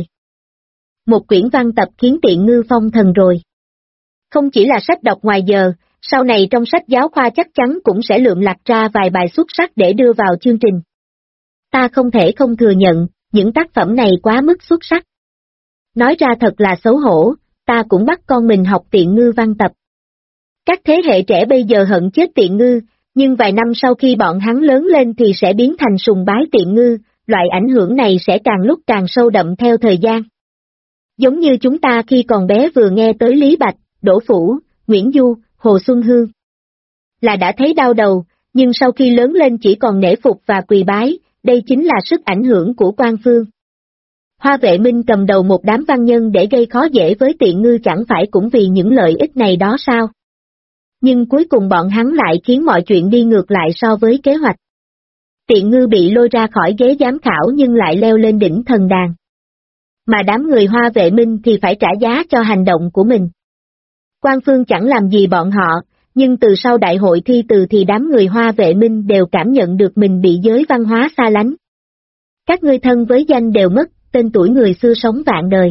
Một quyển văn tập khiến Tiện Ngư phong thần rồi. Không chỉ là sách đọc ngoài giờ, sau này trong sách giáo khoa chắc chắn cũng sẽ lượm lặt ra vài bài xuất sắc để đưa vào chương trình. Ta không thể không thừa nhận, những tác phẩm này quá mức xuất sắc. Nói ra thật là xấu hổ, ta cũng bắt con mình học Tiện Ngư văn tập. Các thế hệ trẻ bây giờ hận chết Tiện Ngư, nhưng vài năm sau khi bọn hắn lớn lên thì sẽ biến thành sùng bái Tiện Ngư, loại ảnh hưởng này sẽ càng lúc càng sâu đậm theo thời gian. Giống như chúng ta khi còn bé vừa nghe tới Lý Bạch, Đỗ Phủ, Nguyễn Du, Hồ Xuân Hương. Là đã thấy đau đầu, nhưng sau khi lớn lên chỉ còn nể phục và quỳ bái, đây chính là sức ảnh hưởng của Quang Phương. Hoa Vệ Minh cầm đầu một đám văn nhân để gây khó dễ với Tiện Ngư chẳng phải cũng vì những lợi ích này đó sao? Nhưng cuối cùng bọn hắn lại khiến mọi chuyện đi ngược lại so với kế hoạch. Tiện Ngư bị lôi ra khỏi ghế giám khảo nhưng lại leo lên đỉnh thần đàn. Mà đám người Hoa Vệ Minh thì phải trả giá cho hành động của mình. Quang Phương chẳng làm gì bọn họ, nhưng từ sau đại hội thi từ thì đám người Hoa Vệ Minh đều cảm nhận được mình bị giới văn hóa xa lánh. Các ngươi thân với danh đều mất, tên tuổi người xưa sống vạn đời.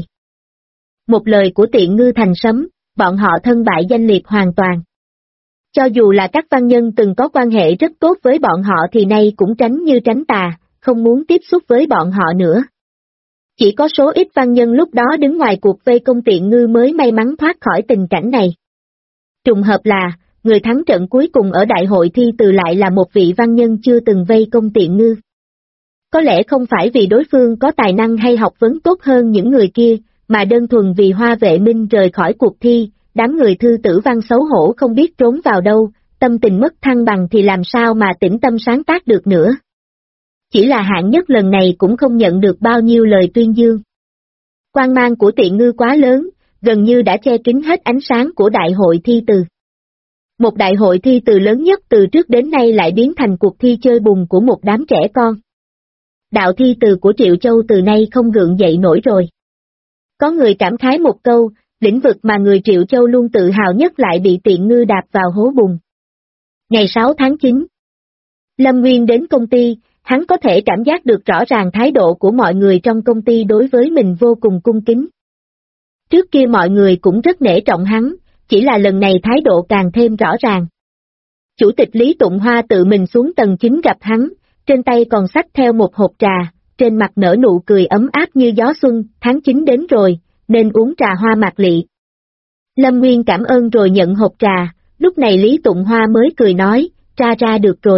Một lời của Tiện Ngư thành sấm, bọn họ thân bại danh liệt hoàn toàn. Cho dù là các văn nhân từng có quan hệ rất tốt với bọn họ thì nay cũng tránh như tránh tà, không muốn tiếp xúc với bọn họ nữa. Chỉ có số ít văn nhân lúc đó đứng ngoài cuộc vây công Tiện Ngư mới may mắn thoát khỏi tình cảnh này. Trùng hợp là, người thắng trận cuối cùng ở đại hội thi từ lại là một vị văn nhân chưa từng vây công Tiện Ngư. Có lẽ không phải vì đối phương có tài năng hay học vấn tốt hơn những người kia, mà đơn thuần vì Hoa Vệ Minh rời khỏi cuộc thi, đám người Thư Tử Văn xấu hổ không biết trốn vào đâu, tâm tình mất thăng bằng thì làm sao mà tĩnh tâm sáng tác được nữa. Chỉ là hạng nhất lần này cũng không nhận được bao nhiêu lời tuyên dương. Quang mang của Tiện Ngư quá lớn, gần như đã che kín hết ánh sáng của đại hội thi từ. Một đại hội thi từ lớn nhất từ trước đến nay lại biến thành cuộc thi chơi bùng của một đám trẻ con. Đạo thi từ của Triệu Châu từ nay không gượng dậy nổi rồi. Có người cảm khái một câu, lĩnh vực mà người Triệu Châu luôn tự hào nhất lại bị Tiện Ngư đạp vào hố bùn. Ngày 6 tháng 9, Lâm Nguyên đến công ty, hắn có thể cảm giác được rõ ràng thái độ của mọi người trong công ty đối với mình vô cùng cung kính. Trước kia mọi người cũng rất nể trọng hắn, chỉ là lần này thái độ càng thêm rõ ràng. Chủ tịch Lý Tụng Hoa tự mình xuống tầng 9 gặp hắn, trên tay còn xách theo một hộp trà, trên mặt nở nụ cười ấm áp như gió xuân, tháng 9 đến rồi, nên uống trà hoa mạc lị. Lâm Nguyên cảm ơn rồi nhận hộp trà, lúc này Lý Tụng Hoa mới cười nói, ra được rồi.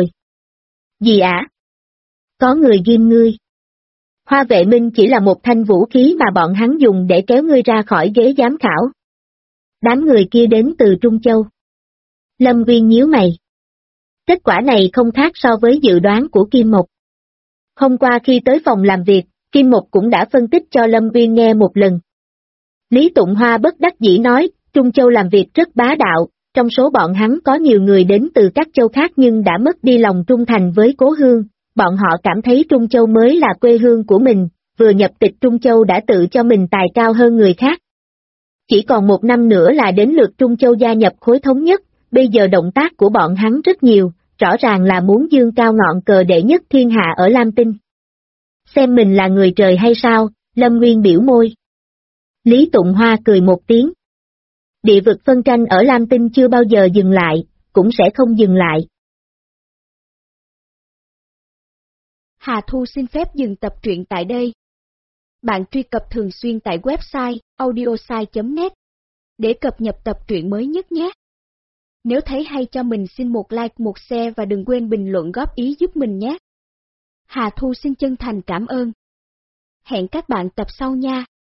Gì ạ? Có người ghim ngươi. Hoa Vệ Minh chỉ là một thanh vũ khí mà bọn hắn dùng để kéo ngươi ra khỏi ghế giám khảo. Đám người kia đến từ Trung Châu. Lâm Nguyên nhíu mày. Kết quả này không khác so với dự đoán của Kim Mộc. Hôm qua khi tới phòng làm việc, Kim Mộc cũng đã phân tích cho Lâm Uyên nghe một lần. Lý Tụng Hoa bất đắc dĩ nói, Trung Châu làm việc rất bá đạo, trong số bọn hắn có nhiều người đến từ các châu khác nhưng đã mất đi lòng trung thành với cố hương, bọn họ cảm thấy Trung Châu mới là quê hương của mình, vừa nhập tịch Trung Châu đã tự cho mình tài cao hơn người khác. Chỉ còn 1 năm nữa là đến lượt Trung Châu gia nhập khối thống nhất, bây giờ động tác của bọn hắn rất nhiều, rõ ràng là muốn dương cao ngọn cờ đệ nhất thiên hạ ở Lam Tinh. Xem mình là người trời hay sao, Lâm Nguyên biểu môi. Lý Tụng Hoa cười một tiếng. Địa vực phân tranh ở Lam Tinh chưa bao giờ dừng lại, cũng sẽ không dừng lại. Hà Thu xin phép dừng tập truyện tại đây. Bạn truy cập thường xuyên tại website audiosai.net để cập nhật tập truyện mới nhất nhé. Nếu thấy hay cho mình xin một like, một share và đừng quên bình luận góp ý giúp mình nhé. Hà Thu xin chân thành cảm ơn. Hẹn các bạn tập sau nha.